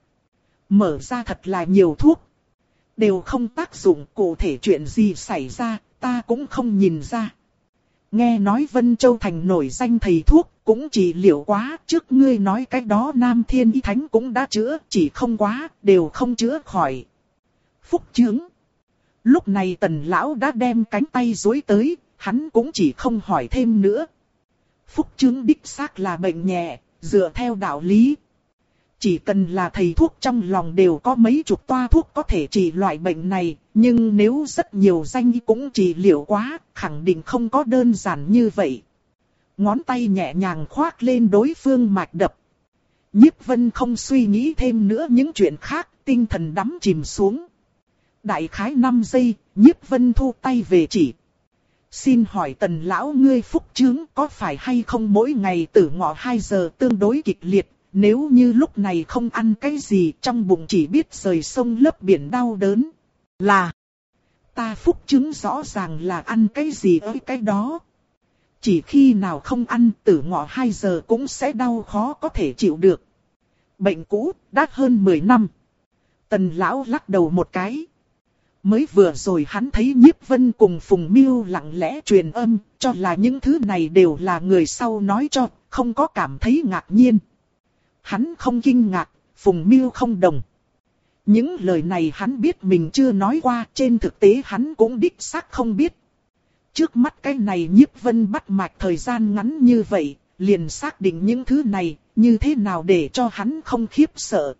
Mở ra thật là nhiều thuốc. Đều không tác dụng, cụ thể chuyện gì xảy ra, ta cũng không nhìn ra. Nghe nói Vân Châu Thành nổi danh thầy thuốc, cũng trị liệu quá, trước ngươi nói cái đó Nam Thiên Y Thánh cũng đã chữa, chỉ không quá, đều không chữa khỏi. Phúc chứng. Lúc này Tần lão đã đem cánh tay duỗi tới, hắn cũng chỉ không hỏi thêm nữa. Phúc chứng đích xác là bệnh nhẹ, dựa theo đạo lý. Chỉ cần là thầy thuốc trong lòng đều có mấy chục toa thuốc có thể trị loại bệnh này, nhưng nếu rất nhiều danh y cũng trị liệu quá, khẳng định không có đơn giản như vậy. Ngón tay nhẹ nhàng khoác lên đối phương mạch đập. Nhiếp Vân không suy nghĩ thêm nữa những chuyện khác, tinh thần đắm chìm xuống. Đại khái năm giây, Nhiếp Vân thu tay về chỉ. Xin hỏi Tần lão ngươi phúc chứng có phải hay không mỗi ngày tử ngọ hai giờ tương đối kịch liệt, nếu như lúc này không ăn cái gì trong bụng chỉ biết rời sông lấp biển đau đớn. Là, ta phúc chứng rõ ràng là ăn cái gì ấy cái đó. Chỉ khi nào không ăn tử ngọ hai giờ cũng sẽ đau khó có thể chịu được. Bệnh cũ, đã hơn mười năm. Tần lão lắc đầu một cái. Mới vừa rồi hắn thấy Nhiếp Vân cùng Phùng Mưu lặng lẽ truyền âm, cho là những thứ này đều là người sau nói cho, không có cảm thấy ngạc nhiên. Hắn không kinh ngạc, Phùng Mưu không đồng. Những lời này hắn biết mình chưa nói qua, trên thực tế hắn cũng đích xác không biết. Trước mắt cái này Nhiếp Vân bắt mạch thời gian ngắn như vậy, liền xác định những thứ này, như thế nào để cho hắn không khiếp sợ.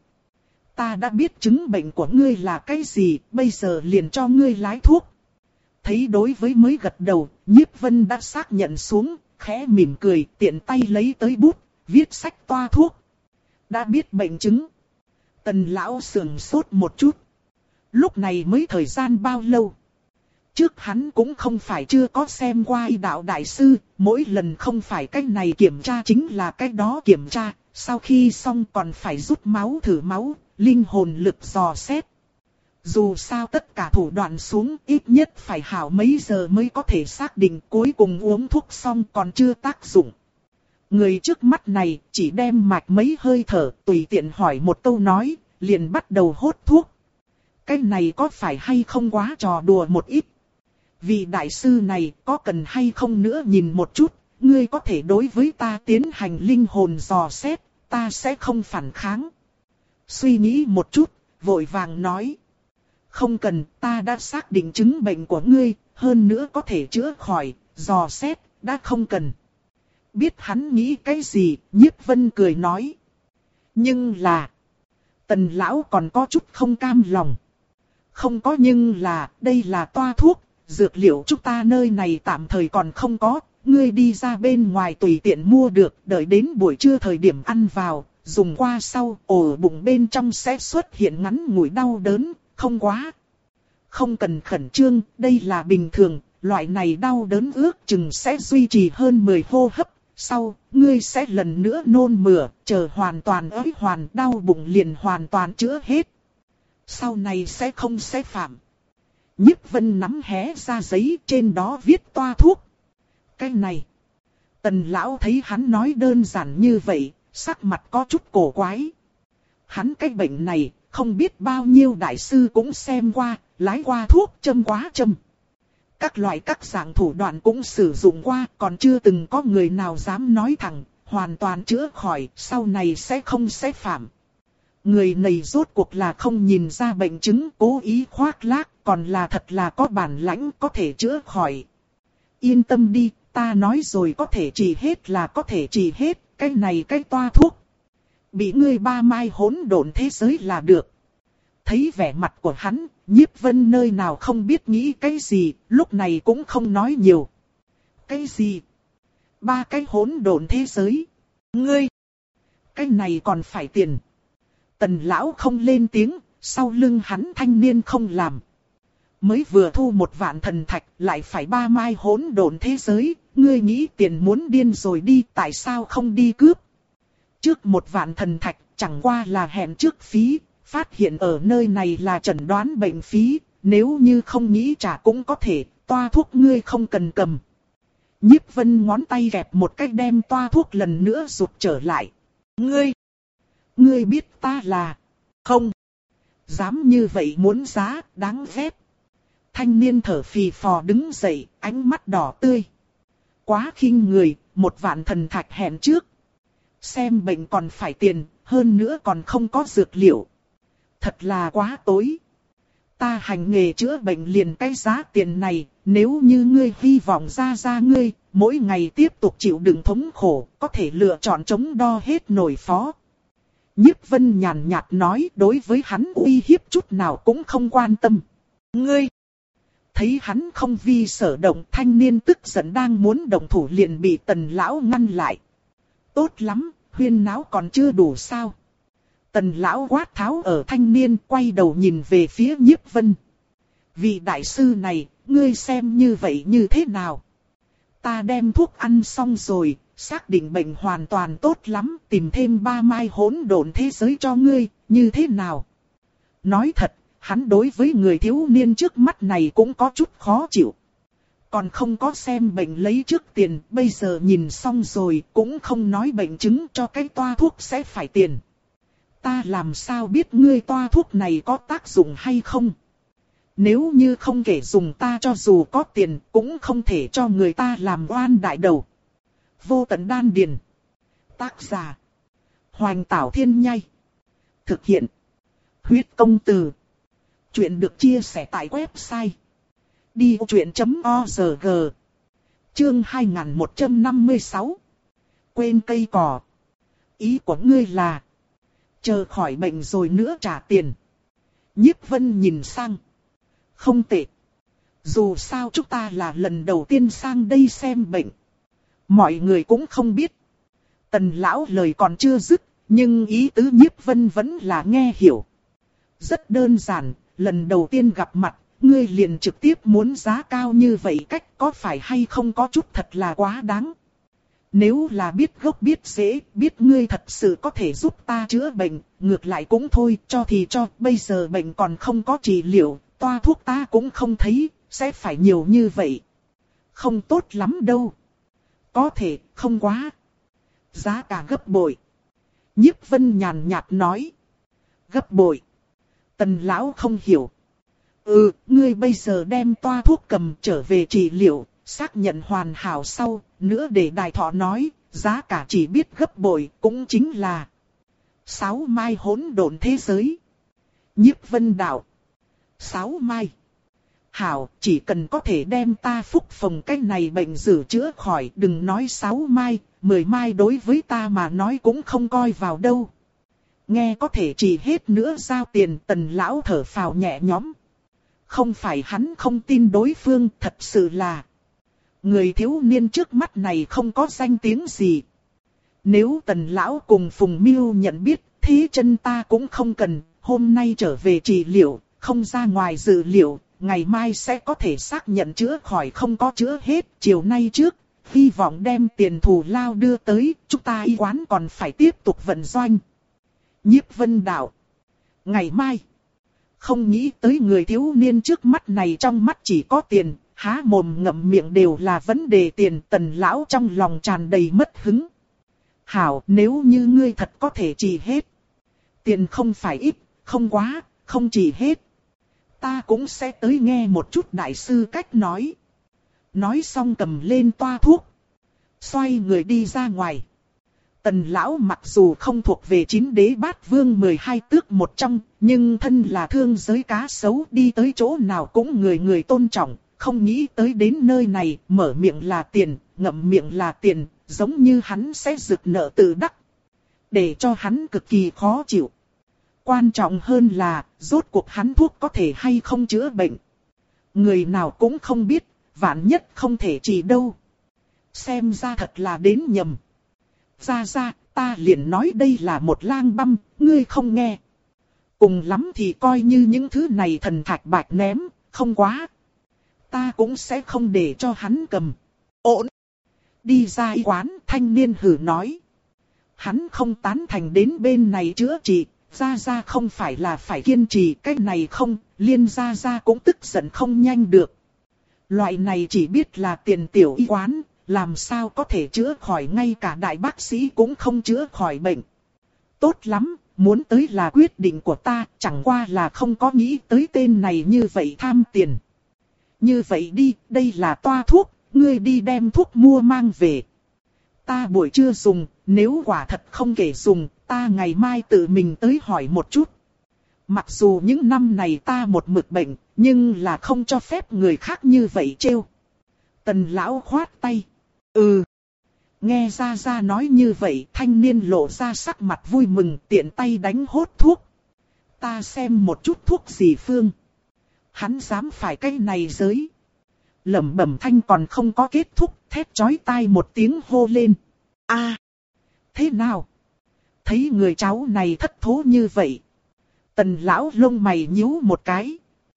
Ta đã biết chứng bệnh của ngươi là cái gì, bây giờ liền cho ngươi lái thuốc. Thấy đối với mới gật đầu, Nhiếp Vân đã xác nhận xuống, khẽ mỉm cười, tiện tay lấy tới bút, viết sách toa thuốc. Đã biết bệnh chứng. Tần lão sườn sốt một chút. Lúc này mới thời gian bao lâu? Trước hắn cũng không phải chưa có xem qua y đạo đại sư, mỗi lần không phải cái này kiểm tra chính là cái đó kiểm tra, sau khi xong còn phải rút máu thử máu, linh hồn lực dò xét. Dù sao tất cả thủ đoạn xuống ít nhất phải hảo mấy giờ mới có thể xác định, cuối cùng uống thuốc xong còn chưa tác dụng. Người trước mắt này chỉ đem mạch mấy hơi thở, tùy tiện hỏi một câu nói, liền bắt đầu hốt thuốc. Cái này có phải hay không quá trò đùa một ít? Vị đại sư này có cần hay không nữa nhìn một chút, ngươi có thể đối với ta tiến hành linh hồn dò xét, ta sẽ không phản kháng. Suy nghĩ một chút, vội vàng nói. Không cần, ta đã xác định chứng bệnh của ngươi, hơn nữa có thể chữa khỏi, dò xét, đã không cần. Biết hắn nghĩ cái gì, Nhiếp Vân cười nói. Nhưng là, Tần lão còn có chút không cam lòng. Không có nhưng là, đây là toa thuốc, dược liệu chúng ta nơi này tạm thời còn không có, ngươi đi ra bên ngoài tùy tiện mua được, đợi đến buổi trưa thời điểm ăn vào, dùng qua sau, ổ bụng bên trong sẽ xuất hiện ngắn ngủi đau đớn, không quá. Không cần khẩn trương, đây là bình thường, loại này đau đớn ước chừng sẽ duy trì hơn mười hô hấp, sau, ngươi sẽ lần nữa nôn mửa, chờ hoàn toàn ới hoàn đau bụng liền hoàn toàn chữa hết. Sau này sẽ không sẽ phạm. Nhiếp Vân nắm hé ra giấy, trên đó viết toa thuốc. Cái này, Tần lão thấy hắn nói đơn giản như vậy, sắc mặt có chút cổ quái. Hắn cái bệnh này, không biết bao nhiêu đại sư cũng xem qua, lái qua thuốc, châm quá châm. Các loại các dạng thủ đoạn cũng sử dụng qua, còn chưa từng có người nào dám nói thẳng, hoàn toàn chữa khỏi, sau này sẽ không sẽ phạm. Người này rốt cuộc là không nhìn ra bệnh chứng, cố ý khoác lác, còn là thật là có bản lãnh có thể chữa khỏi. Yên tâm đi, ta nói rồi có thể trị hết là có thể trị hết, cái này cái toa thuốc. Bị ngươi ba mai hỗn độn thế giới là được. Thấy vẻ mặt của hắn, Nhiếp Vân nơi nào không biết nghĩ cái gì, lúc này cũng không nói nhiều. Cái gì? Ba cái hỗn độn thế giới? Ngươi! Cái này còn phải tiền. Tần lão không lên tiếng, sau lưng hắn thanh niên không làm. Mới vừa thu một vạn thần thạch, lại phải ba mai hỗn độn thế giới, ngươi nghĩ tiền muốn điên rồi đi, tại sao không đi cướp? Trước một vạn thần thạch, chẳng qua là hẹn trước phí, phát hiện ở nơi này là chẩn đoán bệnh phí, nếu như không nghĩ trả cũng có thể, toa thuốc ngươi không cần cầm. Nhiếp Vân ngón tay gẹp một cách đem toa thuốc lần nữa rụt trở lại. Ngươi! Ngươi biết ta là... Không! Dám như vậy muốn giá, đáng ghét. Thanh niên thở phì phò đứng dậy, ánh mắt đỏ tươi. Quá khinh người, một vạn thần thạch hẹn trước. Xem bệnh còn phải tiền, hơn nữa còn không có dược liệu. Thật là quá tối. Ta hành nghề chữa bệnh liền cái giá tiền này, nếu như ngươi hy vọng ra ra ngươi, mỗi ngày tiếp tục chịu đựng thống khổ, có thể lựa chọn chống đo hết nổi phó. Nhiếp Vân nhàn nhạt nói, đối với hắn uy hiếp chút nào cũng không quan tâm. Ngươi! Thấy hắn không vi sở động, thanh niên tức giận đang muốn động thủ liền bị Tần lão ngăn lại. Tốt lắm, huyên náo còn chưa đủ sao? Tần lão quát tháo ở thanh niên, quay đầu nhìn về phía Nhiếp Vân. Vị đại sư này, ngươi xem như vậy như thế nào? Ta đem thuốc ăn xong rồi, xác định bệnh hoàn toàn tốt lắm, tìm thêm ba mai hỗn độn thế giới cho ngươi, như thế nào? Nói thật, hắn đối với người thiếu niên trước mắt này cũng có chút khó chịu. Còn không có xem bệnh lấy trước tiền, bây giờ nhìn xong rồi cũng không nói bệnh chứng cho cái toa thuốc sẽ phải tiền. Ta làm sao biết ngươi toa thuốc này có tác dụng hay không? Nếu như không thể dùng ta cho dù có tiền cũng không thể cho người ta làm oan đại đầu. Vô tận đan điền. Tác giả. Hoành Tảo Thiên Nhai. Thực hiện. Huyết Công Từ. Chuyện được chia sẻ tại website. đi vô chuyện chấm org. Chương hai nghìn một trăm năm mươi sáu. Quên cây cỏ. Ý của ngươi là chờ khỏi bệnh rồi nữa trả tiền. Nhiếp Vân nhìn sang. Không tệ. Dù sao chúng ta là lần đầu tiên sang đây xem bệnh. Mọi người cũng không biết. Tần lão lời còn chưa dứt, nhưng ý tứ Nhiếp Vân vẫn là nghe hiểu. Rất đơn giản, lần đầu tiên gặp mặt, ngươi liền trực tiếp muốn giá cao như vậy cách có phải hay không có chút thật là quá đáng. Nếu là biết gốc biết rễ, biết ngươi thật sự có thể giúp ta chữa bệnh, ngược lại cũng thôi, cho thì cho, bây giờ bệnh còn không có trị liệu, toa thuốc ta cũng không thấy, sẽ phải nhiều như vậy. Không tốt lắm đâu. Có thể, không quá. Giá cả gấp bội. Nhiếp Vân nhàn nhạt nói. Gấp bội. Tần lão không hiểu. Ừ, ngươi bây giờ đem toa thuốc cầm trở về trị liệu, xác nhận hoàn hảo sau, nữa để đại thọ nói, giá cả chỉ biết gấp bội, cũng chính là sáu mai hỗn độn thế giới. Nhiếp Vân đạo. Sáu mai. Hảo, chỉ cần có thể đem ta phúc phòng cái này bệnh dữ chữa khỏi, đừng nói sáu mai, mười mai đối với ta mà nói cũng không coi vào đâu. Nghe có thể chỉ hết nữa giao tiền, Tần lão thở phào nhẹ nhõm. Không phải hắn không tin đối phương, thật sự là người thiếu niên trước mắt này không có danh tiếng gì. Nếu Tần lão cùng Phùng Miêu nhận biết, thế chân ta cũng không cần, hôm nay trở về trị liệu, không ra ngoài dự liệu, ngày mai sẽ có thể xác nhận chữa khỏi không có chữa hết, chiều nay trước, hy vọng đem tiền thù lao đưa tới, chúng ta y quán còn phải tiếp tục vận doanh. Nhiếp Vân đạo. Ngày mai. Không nghĩ tới người thiếu niên trước mắt này trong mắt chỉ có tiền, há mồm ngậm miệng đều là vấn đề tiền. Tần lão trong lòng tràn đầy mất hứng. Hảo, nếu như ngươi thật có thể trị hết. Tiền không phải ít, không quá, không trị hết. Ta cũng sẽ tới nghe một chút đại sư cách nói. Nói xong cầm lên toa thuốc. Xoay người đi ra ngoài. Tần lão mặc dù không thuộc về chín đế bát vương mười hai tước một trong, nhưng thân là thương giới cá sấu, đi tới chỗ nào cũng người người tôn trọng, không nghĩ tới đến nơi này, mở miệng là tiền, ngậm miệng là tiền, giống như hắn sẽ rực nợ tự đắc. Để cho hắn cực kỳ khó chịu. Quan trọng hơn là, rốt cuộc hắn thuốc có thể hay không chữa bệnh. Người nào cũng không biết, vạn nhất không thể trị đâu. Xem ra thật là đến nhầm. Ra ra, ta liền nói đây là một lang băm, ngươi không nghe. Cùng lắm thì coi như những thứ này thần thạch bạch ném, không quá. Ta cũng sẽ không để cho hắn cầm. Ổn. Đi ra y quán, thanh niên hử nói. Hắn không tán thành đến bên này chữa trị, ra ra không phải là phải kiên trì, cái này không, liên ra ra cũng tức giận không nhanh được. Loại này chỉ biết là tiền tiểu y quán. Làm sao có thể chữa khỏi, ngay cả đại bác sĩ cũng không chữa khỏi bệnh. Tốt lắm, muốn tới là quyết định của ta, chẳng qua là không có nghĩ tới tên này như vậy tham tiền. Như vậy đi, đây là toa thuốc, ngươi đi đem thuốc mua mang về. Ta buổi trưa dùng, nếu quả thật không kể dùng, ta ngày mai tự mình tới hỏi một chút. Mặc dù những năm này ta một mực bệnh, nhưng là không cho phép người khác như vậy trêu. Tần lão khoát tay. Ừ. Nghe ra ra nói như vậy, thanh niên lộ ra sắc mặt vui mừng, tiện tay đánh hốt thuốc. Ta xem một chút thuốc gì phương. Hắn dám phải cái này giới. Lẩm bẩm thanh còn không có kết thúc, thét chói tai một tiếng hô lên. A, thế nào? Thấy người cháu này thất thố như vậy. Tần lão lông mày nhíu một cái.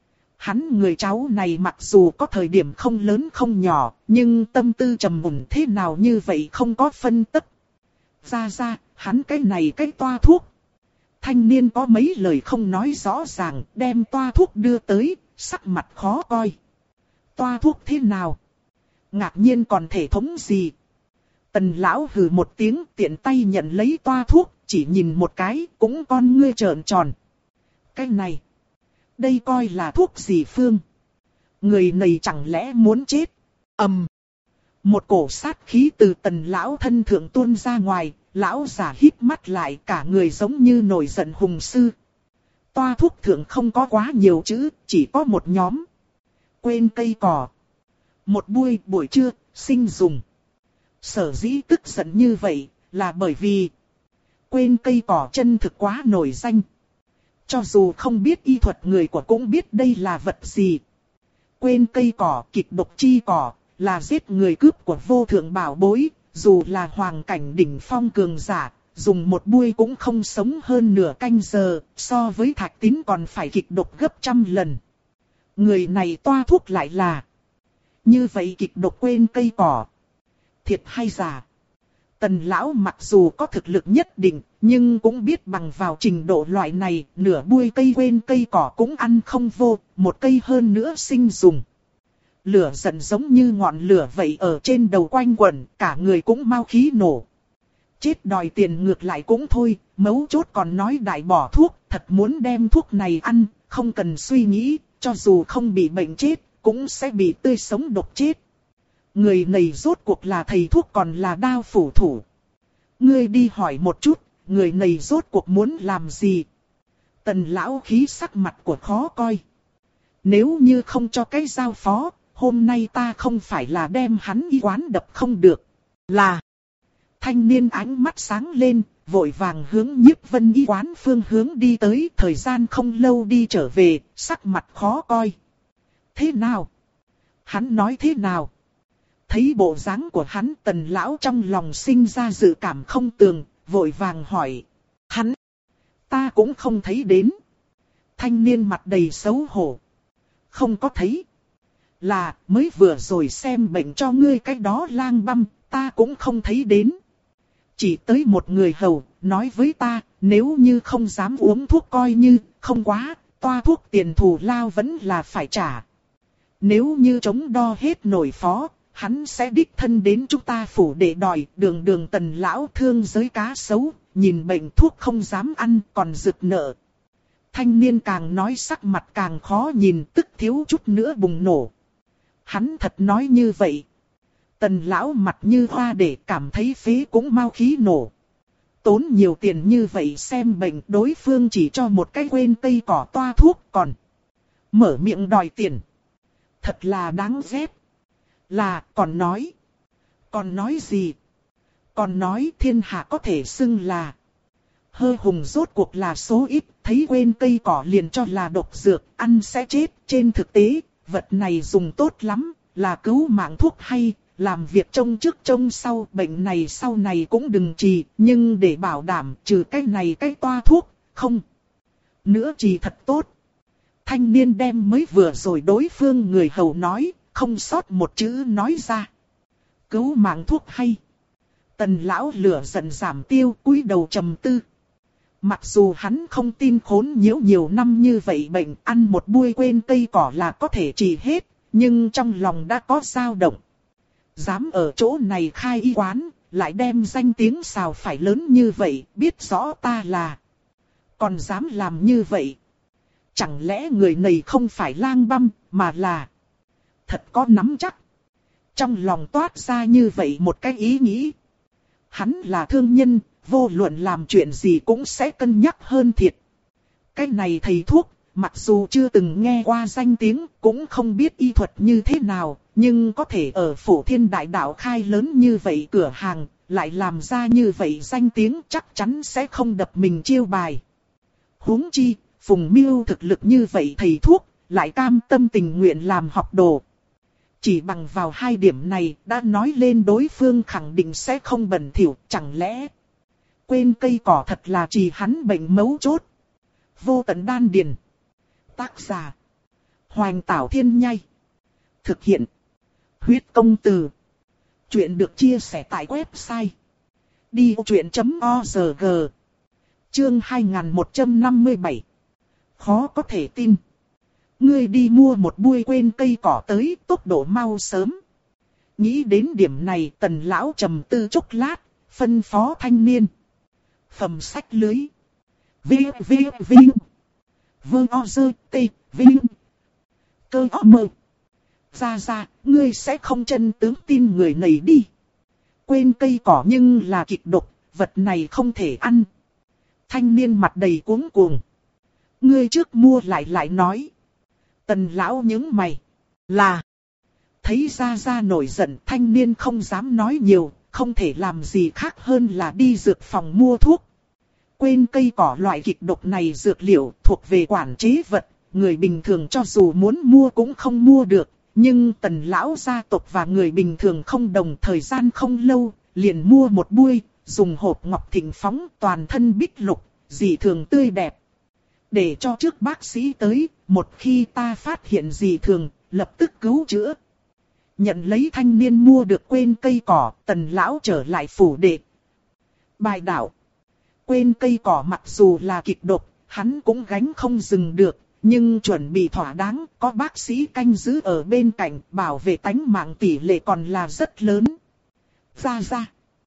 Hắn người cháu này mặc dù có thời điểm không lớn không nhỏ, nhưng tâm tư trầm mùn thế nào như vậy không có phân tích. Ra ra, hắn cái này cái toa thuốc. Thanh niên có mấy lời không nói rõ ràng, đem toa thuốc đưa tới, sắc mặt khó coi. Toa thuốc thế nào? Ngạc nhiên còn thể thống gì? Tần lão hừ một tiếng, tiện tay nhận lấy toa thuốc, chỉ nhìn một cái, cũng con ngươi trợn tròn. Cái này, đây coi là thuốc gì phương? Người này chẳng lẽ muốn chết? Ầm. Um. Một cổ sát khí từ tần lão thân thượng tuôn ra ngoài, lão giả híp mắt lại, cả người giống như nổi giận hùng sư. Toa thuốc thượng không có quá nhiều chữ, chỉ có một nhóm. Quên cây cỏ. Một buổi buổi trưa, sinh dùng. Sở dĩ tức giận như vậy, là bởi vì quên cây cỏ chân thực quá nổi danh. Cho dù không biết y thuật người của cũng biết đây là vật gì. Quên cây cỏ, kịch độc chi cỏ, là giết người cướp của vô thượng bảo bối, dù là hoàng cảnh đỉnh phong cường giả, dùng một buổi cũng không sống hơn nửa canh giờ, so với thạch tín còn phải kịch độc gấp trăm lần. Người này toa thuốc lại là như vậy kịch độc quên cây cỏ. Thiệt hay giả? Tần lão mặc dù có thực lực nhất định, nhưng cũng biết bằng vào trình độ loại này, nửa buổi cây quên cây cỏ cũng ăn không vô, một cây hơn nữa sinh dùng. Lửa giận giống như ngọn lửa vậy ở trên đầu quanh quẩn, cả người cũng mau khí nổ. Chết đòi tiền ngược lại cũng thôi, mấu chốt còn nói đại bỏ thuốc, thật muốn đem thuốc này ăn, không cần suy nghĩ, cho dù không bị bệnh chết, cũng sẽ bị tươi sống độc chết. Người này rốt cuộc là thầy thuốc còn là đao phủ thủ. Ngươi đi hỏi một chút, người này rốt cuộc muốn làm gì? Tần lão khí sắc mặt của khó coi. Nếu như không cho cái giao phó, hôm nay ta không phải là đem hắn y quán đập không được. Là... Thanh niên ánh mắt sáng lên, vội vàng hướng Nhiếp Vân y quán phương hướng đi tới, thời gian không lâu đi trở về, sắc mặt khó coi. Thế nào? Hắn nói thế nào? Thấy bộ dáng của hắn, Tần lão trong lòng sinh ra dự cảm không tường, vội vàng hỏi. Hắn, ta cũng không thấy đến. Thanh niên mặt đầy xấu hổ. Không có thấy. Là, mới vừa rồi xem bệnh cho ngươi cái đó lang băm, ta cũng không thấy đến. Chỉ tới một người hầu, nói với ta, nếu như không dám uống thuốc coi như, không quá, toa thuốc tiền thù lao vẫn là phải trả. Nếu như chống đo hết nổi phó, hắn sẽ đích thân đến chúng ta phủ để đòi. Đường đường Tần lão thương giới cá sấu, nhìn bệnh thuốc không dám ăn còn rực nợ. Thanh niên càng nói sắc mặt càng khó nhìn, tức thiếu chút nữa bùng nổ. Hắn thật nói như vậy. Tần lão mặt như hoa để cảm thấy phế cũng mau khí nổ. Tốn nhiều tiền như vậy xem bệnh, đối phương chỉ cho một cái quên cây cỏ toa thuốc còn mở miệng đòi tiền. Thật là đáng ghét. Là, còn nói. Còn nói gì? Còn nói thiên hạ có thể xưng là hơ hùng rốt cuộc là số ít, thấy quên cây cỏ liền cho là độc dược, ăn sẽ chết. Trên thực tế, vật này dùng tốt lắm, là cứu mạng thuốc hay, làm việc trông trước trông sau, bệnh này sau này cũng đừng trì, nhưng để bảo đảm trừ cái này cái toa thuốc, không. Nữa trì thật tốt. Thanh niên đem mới vừa rồi đối phương người hầu nói, không sót một chữ nói ra. Cứu mạng thuốc hay. Tần lão lửa giận giảm tiêu, cúi đầu trầm tư. Mặc dù hắn không tin khốn nhiễu nhiều năm như vậy bệnh, ăn một buôi quên cây cỏ là có thể trị hết, nhưng trong lòng đã có dao động. Dám ở chỗ này khai y quán, lại đem danh tiếng xào phải lớn như vậy, biết rõ ta là. Còn dám làm như vậy. Chẳng lẽ người này không phải lang băm, mà là thật có nắm chắc. Trong lòng toát ra như vậy một cái ý nghĩ. Hắn là thương nhân, vô luận làm chuyện gì cũng sẽ cân nhắc hơn thiệt. Cái này thầy thuốc, mặc dù chưa từng nghe qua danh tiếng, cũng không biết y thuật như thế nào, nhưng có thể ở Phổ Thiên Đại Đạo khai lớn như vậy cửa hàng, lại làm ra như vậy danh tiếng, chắc chắn sẽ không đập mình chiêu bài. Huống chi, Phùng Miêu thực lực như vậy thầy thuốc, lại cam tâm tình nguyện làm học đồ. Chỉ bằng vào hai điểm này đã nói lên đối phương khẳng định sẽ không bẩn thỉu, chẳng lẽ quên cây cỏ thật là chỉ hắn bệnh mấu chốt. Vô Tận Đan Điền. Tác giả Hoành Tảo Thiên Nhai. Thực hiện Huyết Công Từ. Chuyện được chia sẻ tại website đi ô chuyện chấm org. Chương hai nghìn một trăm năm mươi bảy. Khó có thể tin. Ngươi đi mua một buôi quên cây cỏ tới, tốc độ mau sớm. Nghĩ đến điểm này, Tần lão trầm tư chốc lát, phân phó thanh niên. Phẩm sách lưới. Vê vê vê. Vơ o dơ tê vê. Cơ o mơ. Ra ra, ngươi sẽ không chân tướng tin người này đi. Quên cây cỏ nhưng là kịch độc, vật này không thể ăn. Thanh niên mặt đầy cuống cuồng. Ngươi trước mua lại lại nói. Tần lão nhướng mày. Là. Thấy ra ra nổi giận, thanh niên không dám nói nhiều, không thể làm gì khác hơn là đi dược phòng mua thuốc. Quên cây cỏ loại kịch độc này dược liệu thuộc về quản chế vật, người bình thường cho dù muốn mua cũng không mua được. Nhưng Tần lão gia tộc và người bình thường không đồng, thời gian không lâu, liền mua một buôi, dùng hộp ngọc thịnh phóng, toàn thân bích lục, dị thường tươi đẹp. Để cho trước bác sĩ tới, một khi ta phát hiện dị thường, lập tức cứu chữa. Nhận lấy thanh niên mua được quên cây cỏ, Tần lão trở lại phủ đệ. Bài đạo. Quên cây cỏ mặc dù là kịch độc, hắn cũng gánh không dừng được, nhưng chuẩn bị thỏa đáng, có bác sĩ canh giữ ở bên cạnh, bảo vệ tánh mạng tỷ lệ còn là rất lớn. Ra ra.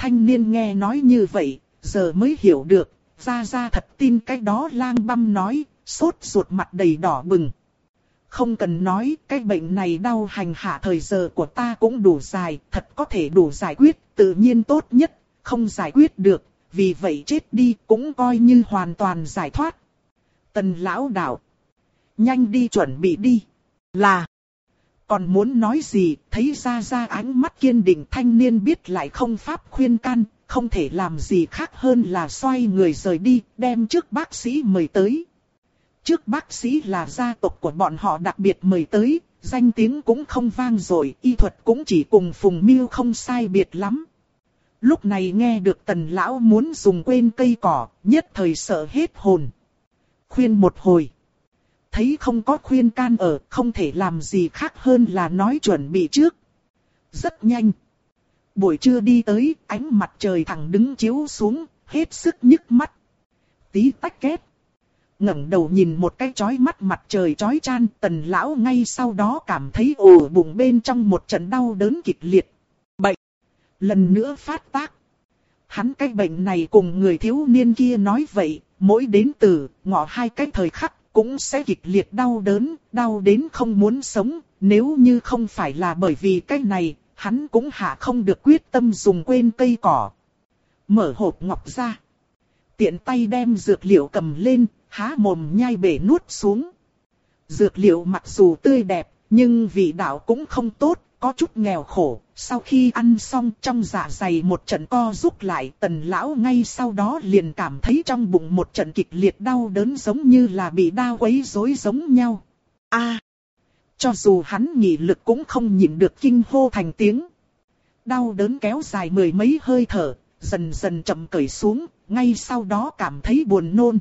Thanh niên nghe nói như vậy, giờ mới hiểu được, Gia Gia thật tin cái đó lang băm nói, sốt ruột mặt đầy đỏ bừng. Không cần nói, cái bệnh này đau hành hạ thời giờ của ta cũng đủ dài, thật có thể đủ giải quyết, tự nhiên tốt nhất, không giải quyết được, vì vậy chết đi cũng coi như hoàn toàn giải thoát. Tần lão đạo, nhanh đi chuẩn bị đi, là... Còn muốn nói gì, thấy Gia Gia ánh mắt kiên định, thanh niên biết lại không pháp khuyên can, không thể làm gì khác hơn là xoay người rời đi, đem trước bác sĩ mời tới. Trước bác sĩ là gia tộc của bọn họ đặc biệt mời tới, danh tiếng cũng không vang dội, y thuật cũng chỉ cùng Phùng Miêu không sai biệt lắm. Lúc này nghe được Tần lão muốn dùng quên cây cỏ, nhất thời sợ hết hồn. Khuyên một hồi. Thấy không có khuyên can ở, không thể làm gì khác hơn là nói chuẩn bị trước. Rất nhanh. Buổi trưa đi tới, ánh mặt trời thẳng đứng chiếu xuống, hết sức nhức mắt. Tí tách két. Ngẩng đầu nhìn một cái chói mắt mặt trời chói chan, Tần lão ngay sau đó cảm thấy ổ bụng bên trong một trận đau đớn kịch liệt. Bệnh. Lần nữa phát tác. Hắn cái bệnh này cùng người thiếu niên kia nói vậy, mỗi đến từ, ngọ hai cái thời khắc. Cũng sẽ kịch liệt đau đớn, đau đến không muốn sống, nếu như không phải là bởi vì cái này, hắn cũng hạ không được quyết tâm dùng quên cây cỏ. Mở hộp ngọc ra. Tiện tay đem dược liệu cầm lên, há mồm nhai bể nuốt xuống. Dược liệu mặc dù tươi đẹp, nhưng vị đạo cũng không tốt, có chút nghèo khổ. Sau khi ăn xong trong dạ dày một trận co rút lại, Tần lão ngay sau đó liền cảm thấy trong bụng một trận kịch liệt đau đớn giống như là bị đau quấy rối giống nhau. A, à, cho dù hắn nghị lực cũng không nhịn được kinh hô thành tiếng. Đau đớn kéo dài mười mấy hơi thở, dần dần chậm cởi xuống, ngay sau đó cảm thấy buồn nôn.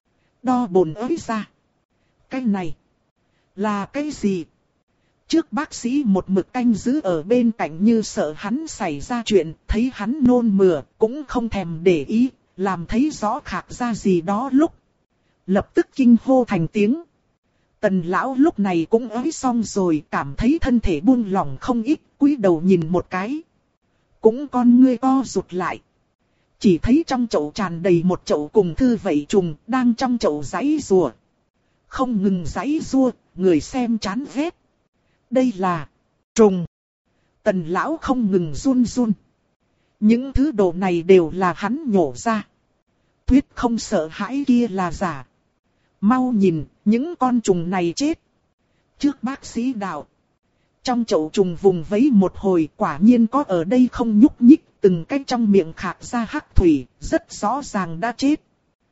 Đo bồn ới ra. Cái này là cái gì? Trước bác sĩ một mực canh giữ ở bên cạnh như sợ hắn xảy ra chuyện, thấy hắn nôn mửa, cũng không thèm để ý, làm thấy rõ khạc ra gì đó lúc. Lập tức kinh hô thành tiếng. Tần lão lúc này cũng ới xong rồi, cảm thấy thân thể buông lỏng không ít, cúi đầu nhìn một cái. Cũng con ngươi co rụt lại. Chỉ thấy trong chậu tràn đầy một chậu cùng thư vẩy trùng, đang trong chậu giãy rùa. Không ngừng giãy rùa, người xem chán ghét. Đây là trùng. Tần lão không ngừng run run. Những thứ đồ này đều là hắn nhổ ra. Thuyết không sợ hãi kia là giả. Mau nhìn, những con trùng này chết. Trước bác sĩ đạo. Trong chậu trùng vùng vẫy một hồi, quả nhiên có ở đây không nhúc nhích, từng cái trong miệng khạc ra hắc thủy, rất rõ ràng đã chết.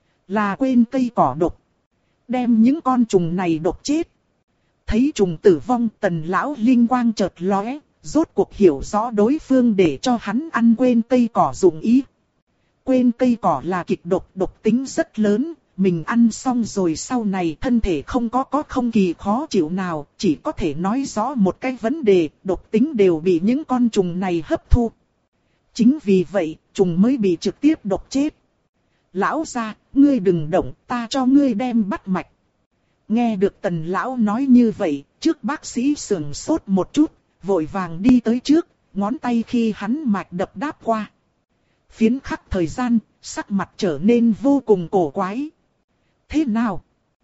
Là quên cây cỏ độc. Đem những con trùng này độc chết. Thấy trùng tử vong, Tần lão linh quang chợt lóe, rốt cuộc hiểu rõ đối phương để cho hắn ăn quên cây cỏ dụng ý. Quên cây cỏ là kịch độc, độc tính rất lớn, mình ăn xong rồi sau này thân thể không có có không kỳ khó chịu nào, chỉ có thể nói rõ một cái vấn đề, độc tính đều bị những con trùng này hấp thu. Chính vì vậy, trùng mới bị trực tiếp độc chết. Lão gia, ngươi đừng động, ta cho ngươi đem bắt mạch. Nghe được Tần lão nói như vậy, trước bác sĩ sườn sốt một chút, vội vàng đi tới trước, ngón tay khi hắn mạch đập đáp qua. Phiến khắc thời gian, sắc mặt trở nên vô cùng cổ quái. Thế nào?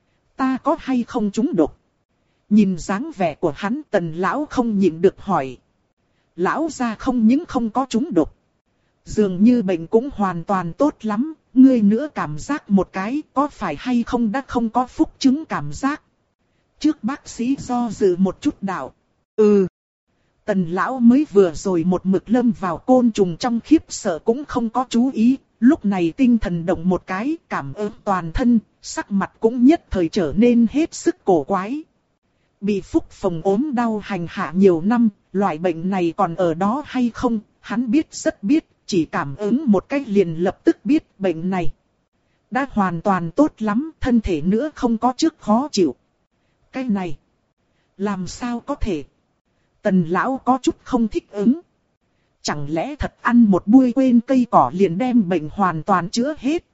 Ta có hay không trúng độc? Nhìn dáng vẻ của hắn, Tần lão không nhịn được hỏi. Lão gia không những không có trúng độc, dường như bệnh cũng hoàn toàn tốt lắm. Ngươi nữa cảm giác một cái, có phải hay không đã không có phúc chứng cảm giác. Trước bác sĩ do dự một chút đạo. Ừ. Tần lão mới vừa rồi một mực lâm vào côn trùng trong khiếp sợ cũng không có chú ý. Lúc này tinh thần động một cái, cảm ơn toàn thân, sắc mặt cũng nhất thời trở nên hết sức cổ quái. Bị phúc phồng ốm đau hành hạ nhiều năm, loại bệnh này còn ở đó hay không, hắn biết rất biết. Chỉ cảm ứng một cách liền lập tức biết bệnh này đã hoàn toàn tốt lắm, thân thể nữa không có trước khó chịu. Cái này làm sao có thể? Tần lão có chút không thích ứng. Chẳng lẽ thật ăn một bui quên cây cỏ liền đem bệnh hoàn toàn chữa hết?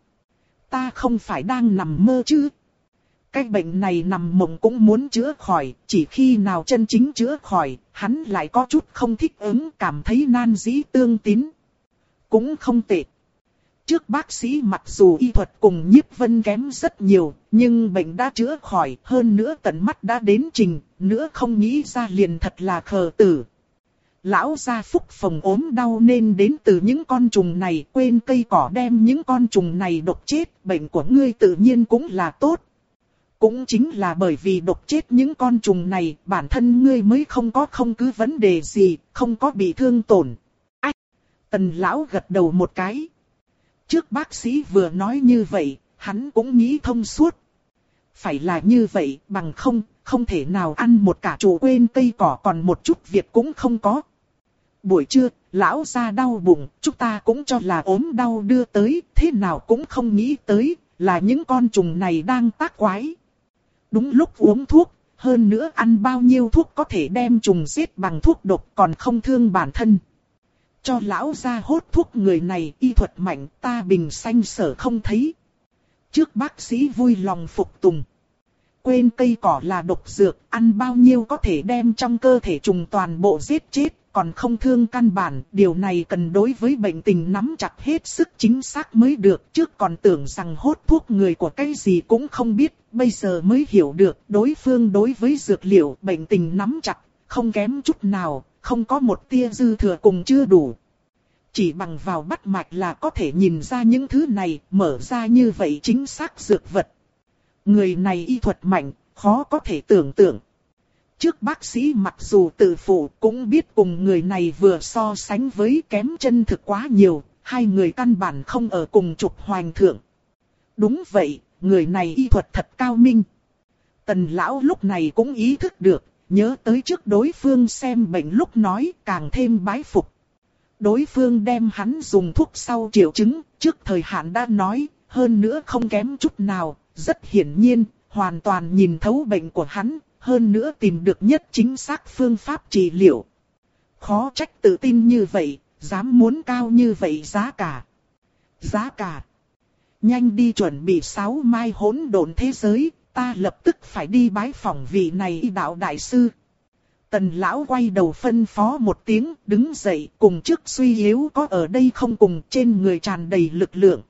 Ta không phải đang nằm mơ chứ? Cái bệnh này nằm mộng cũng muốn chữa khỏi, chỉ khi nào chân chính chữa khỏi, hắn lại có chút không thích ứng, cảm thấy nan dĩ tương tín. cũng không tệ. Trước bác sĩ mặc dù y thuật cùng Nhiếp Vân kém rất nhiều, nhưng bệnh đã chữa khỏi, hơn nữa tận mắt đã đến trình, nữa không nghĩ ra liền thật là khờ tử. Lão gia Phúc phòng ốm đau nên đến từ những con trùng này, quên cây cỏ đem những con trùng này độc chết, bệnh của ngươi tự nhiên cũng là tốt. Cũng chính là bởi vì độc chết những con trùng này, bản thân ngươi mới không có không cứ vấn đề gì, không có bị thương tổn. Ách! Tần lão gật đầu một cái. Trước bác sĩ vừa nói như vậy, hắn cũng nghĩ thông suốt. Phải là như vậy, bằng không, không thể nào ăn một cả chù quên cây cỏ còn một chút việc cũng không có. Buổi trưa, lão ra đau bụng, chúng ta cũng cho là ốm đau đưa tới, thế nào cũng không nghĩ tới, là những con trùng này đang tác quái. Đúng lúc uống thuốc, hơn nữa ăn bao nhiêu thuốc có thể đem trùng giết bằng thuốc độc còn không thương bản thân. Cho lão ra hốt thuốc người này y thuật mạnh ta bình sanh sở không thấy. Trước bác sĩ vui lòng phục tùng. Quên cây cỏ là độc dược, ăn bao nhiêu có thể đem trong cơ thể trùng toàn bộ giết chết, còn không thương căn bản. Điều này cần đối với bệnh tình nắm chặt hết sức chính xác mới được. Trước còn tưởng rằng hốt thuốc người của cái gì cũng không biết, bây giờ mới hiểu được đối phương đối với dược liệu bệnh tình nắm chặt, không kém chút nào. Không có một tia dư thừa cùng chưa đủ. Chỉ bằng vào bắt mạch là có thể nhìn ra những thứ này, mở ra như vậy chính xác dược vật. Người này y thuật mạnh, khó có thể tưởng tượng. Trước bác sĩ mặc dù tự phụ cũng biết cùng người này vừa so sánh với kém chân thực quá nhiều, hai người căn bản không ở cùng trục hoành thượng. Đúng vậy, người này y thuật thật cao minh. Tần lão lúc này cũng ý thức được. Nhớ tới trước đối phương xem bệnh lúc nói càng thêm bái phục. Đối phương đem hắn dùng thuốc sau triệu chứng, trước thời hạn đã nói, hơn nữa không kém chút nào, rất hiển nhiên, hoàn toàn nhìn thấu bệnh của hắn, hơn nữa tìm được nhất chính xác phương pháp trị liệu. Khó trách tự tin như vậy, dám muốn cao như vậy giá cả. Giá cả. Nhanh đi chuẩn bị sáu mai hỗn độn thế giới. Ta lập tức phải đi bái phỏng vị này y đạo đại sư. Tần lão quay đầu phân phó một tiếng, đứng dậy cùng trước suy yếu có ở đây không cùng trên người tràn đầy lực lượng.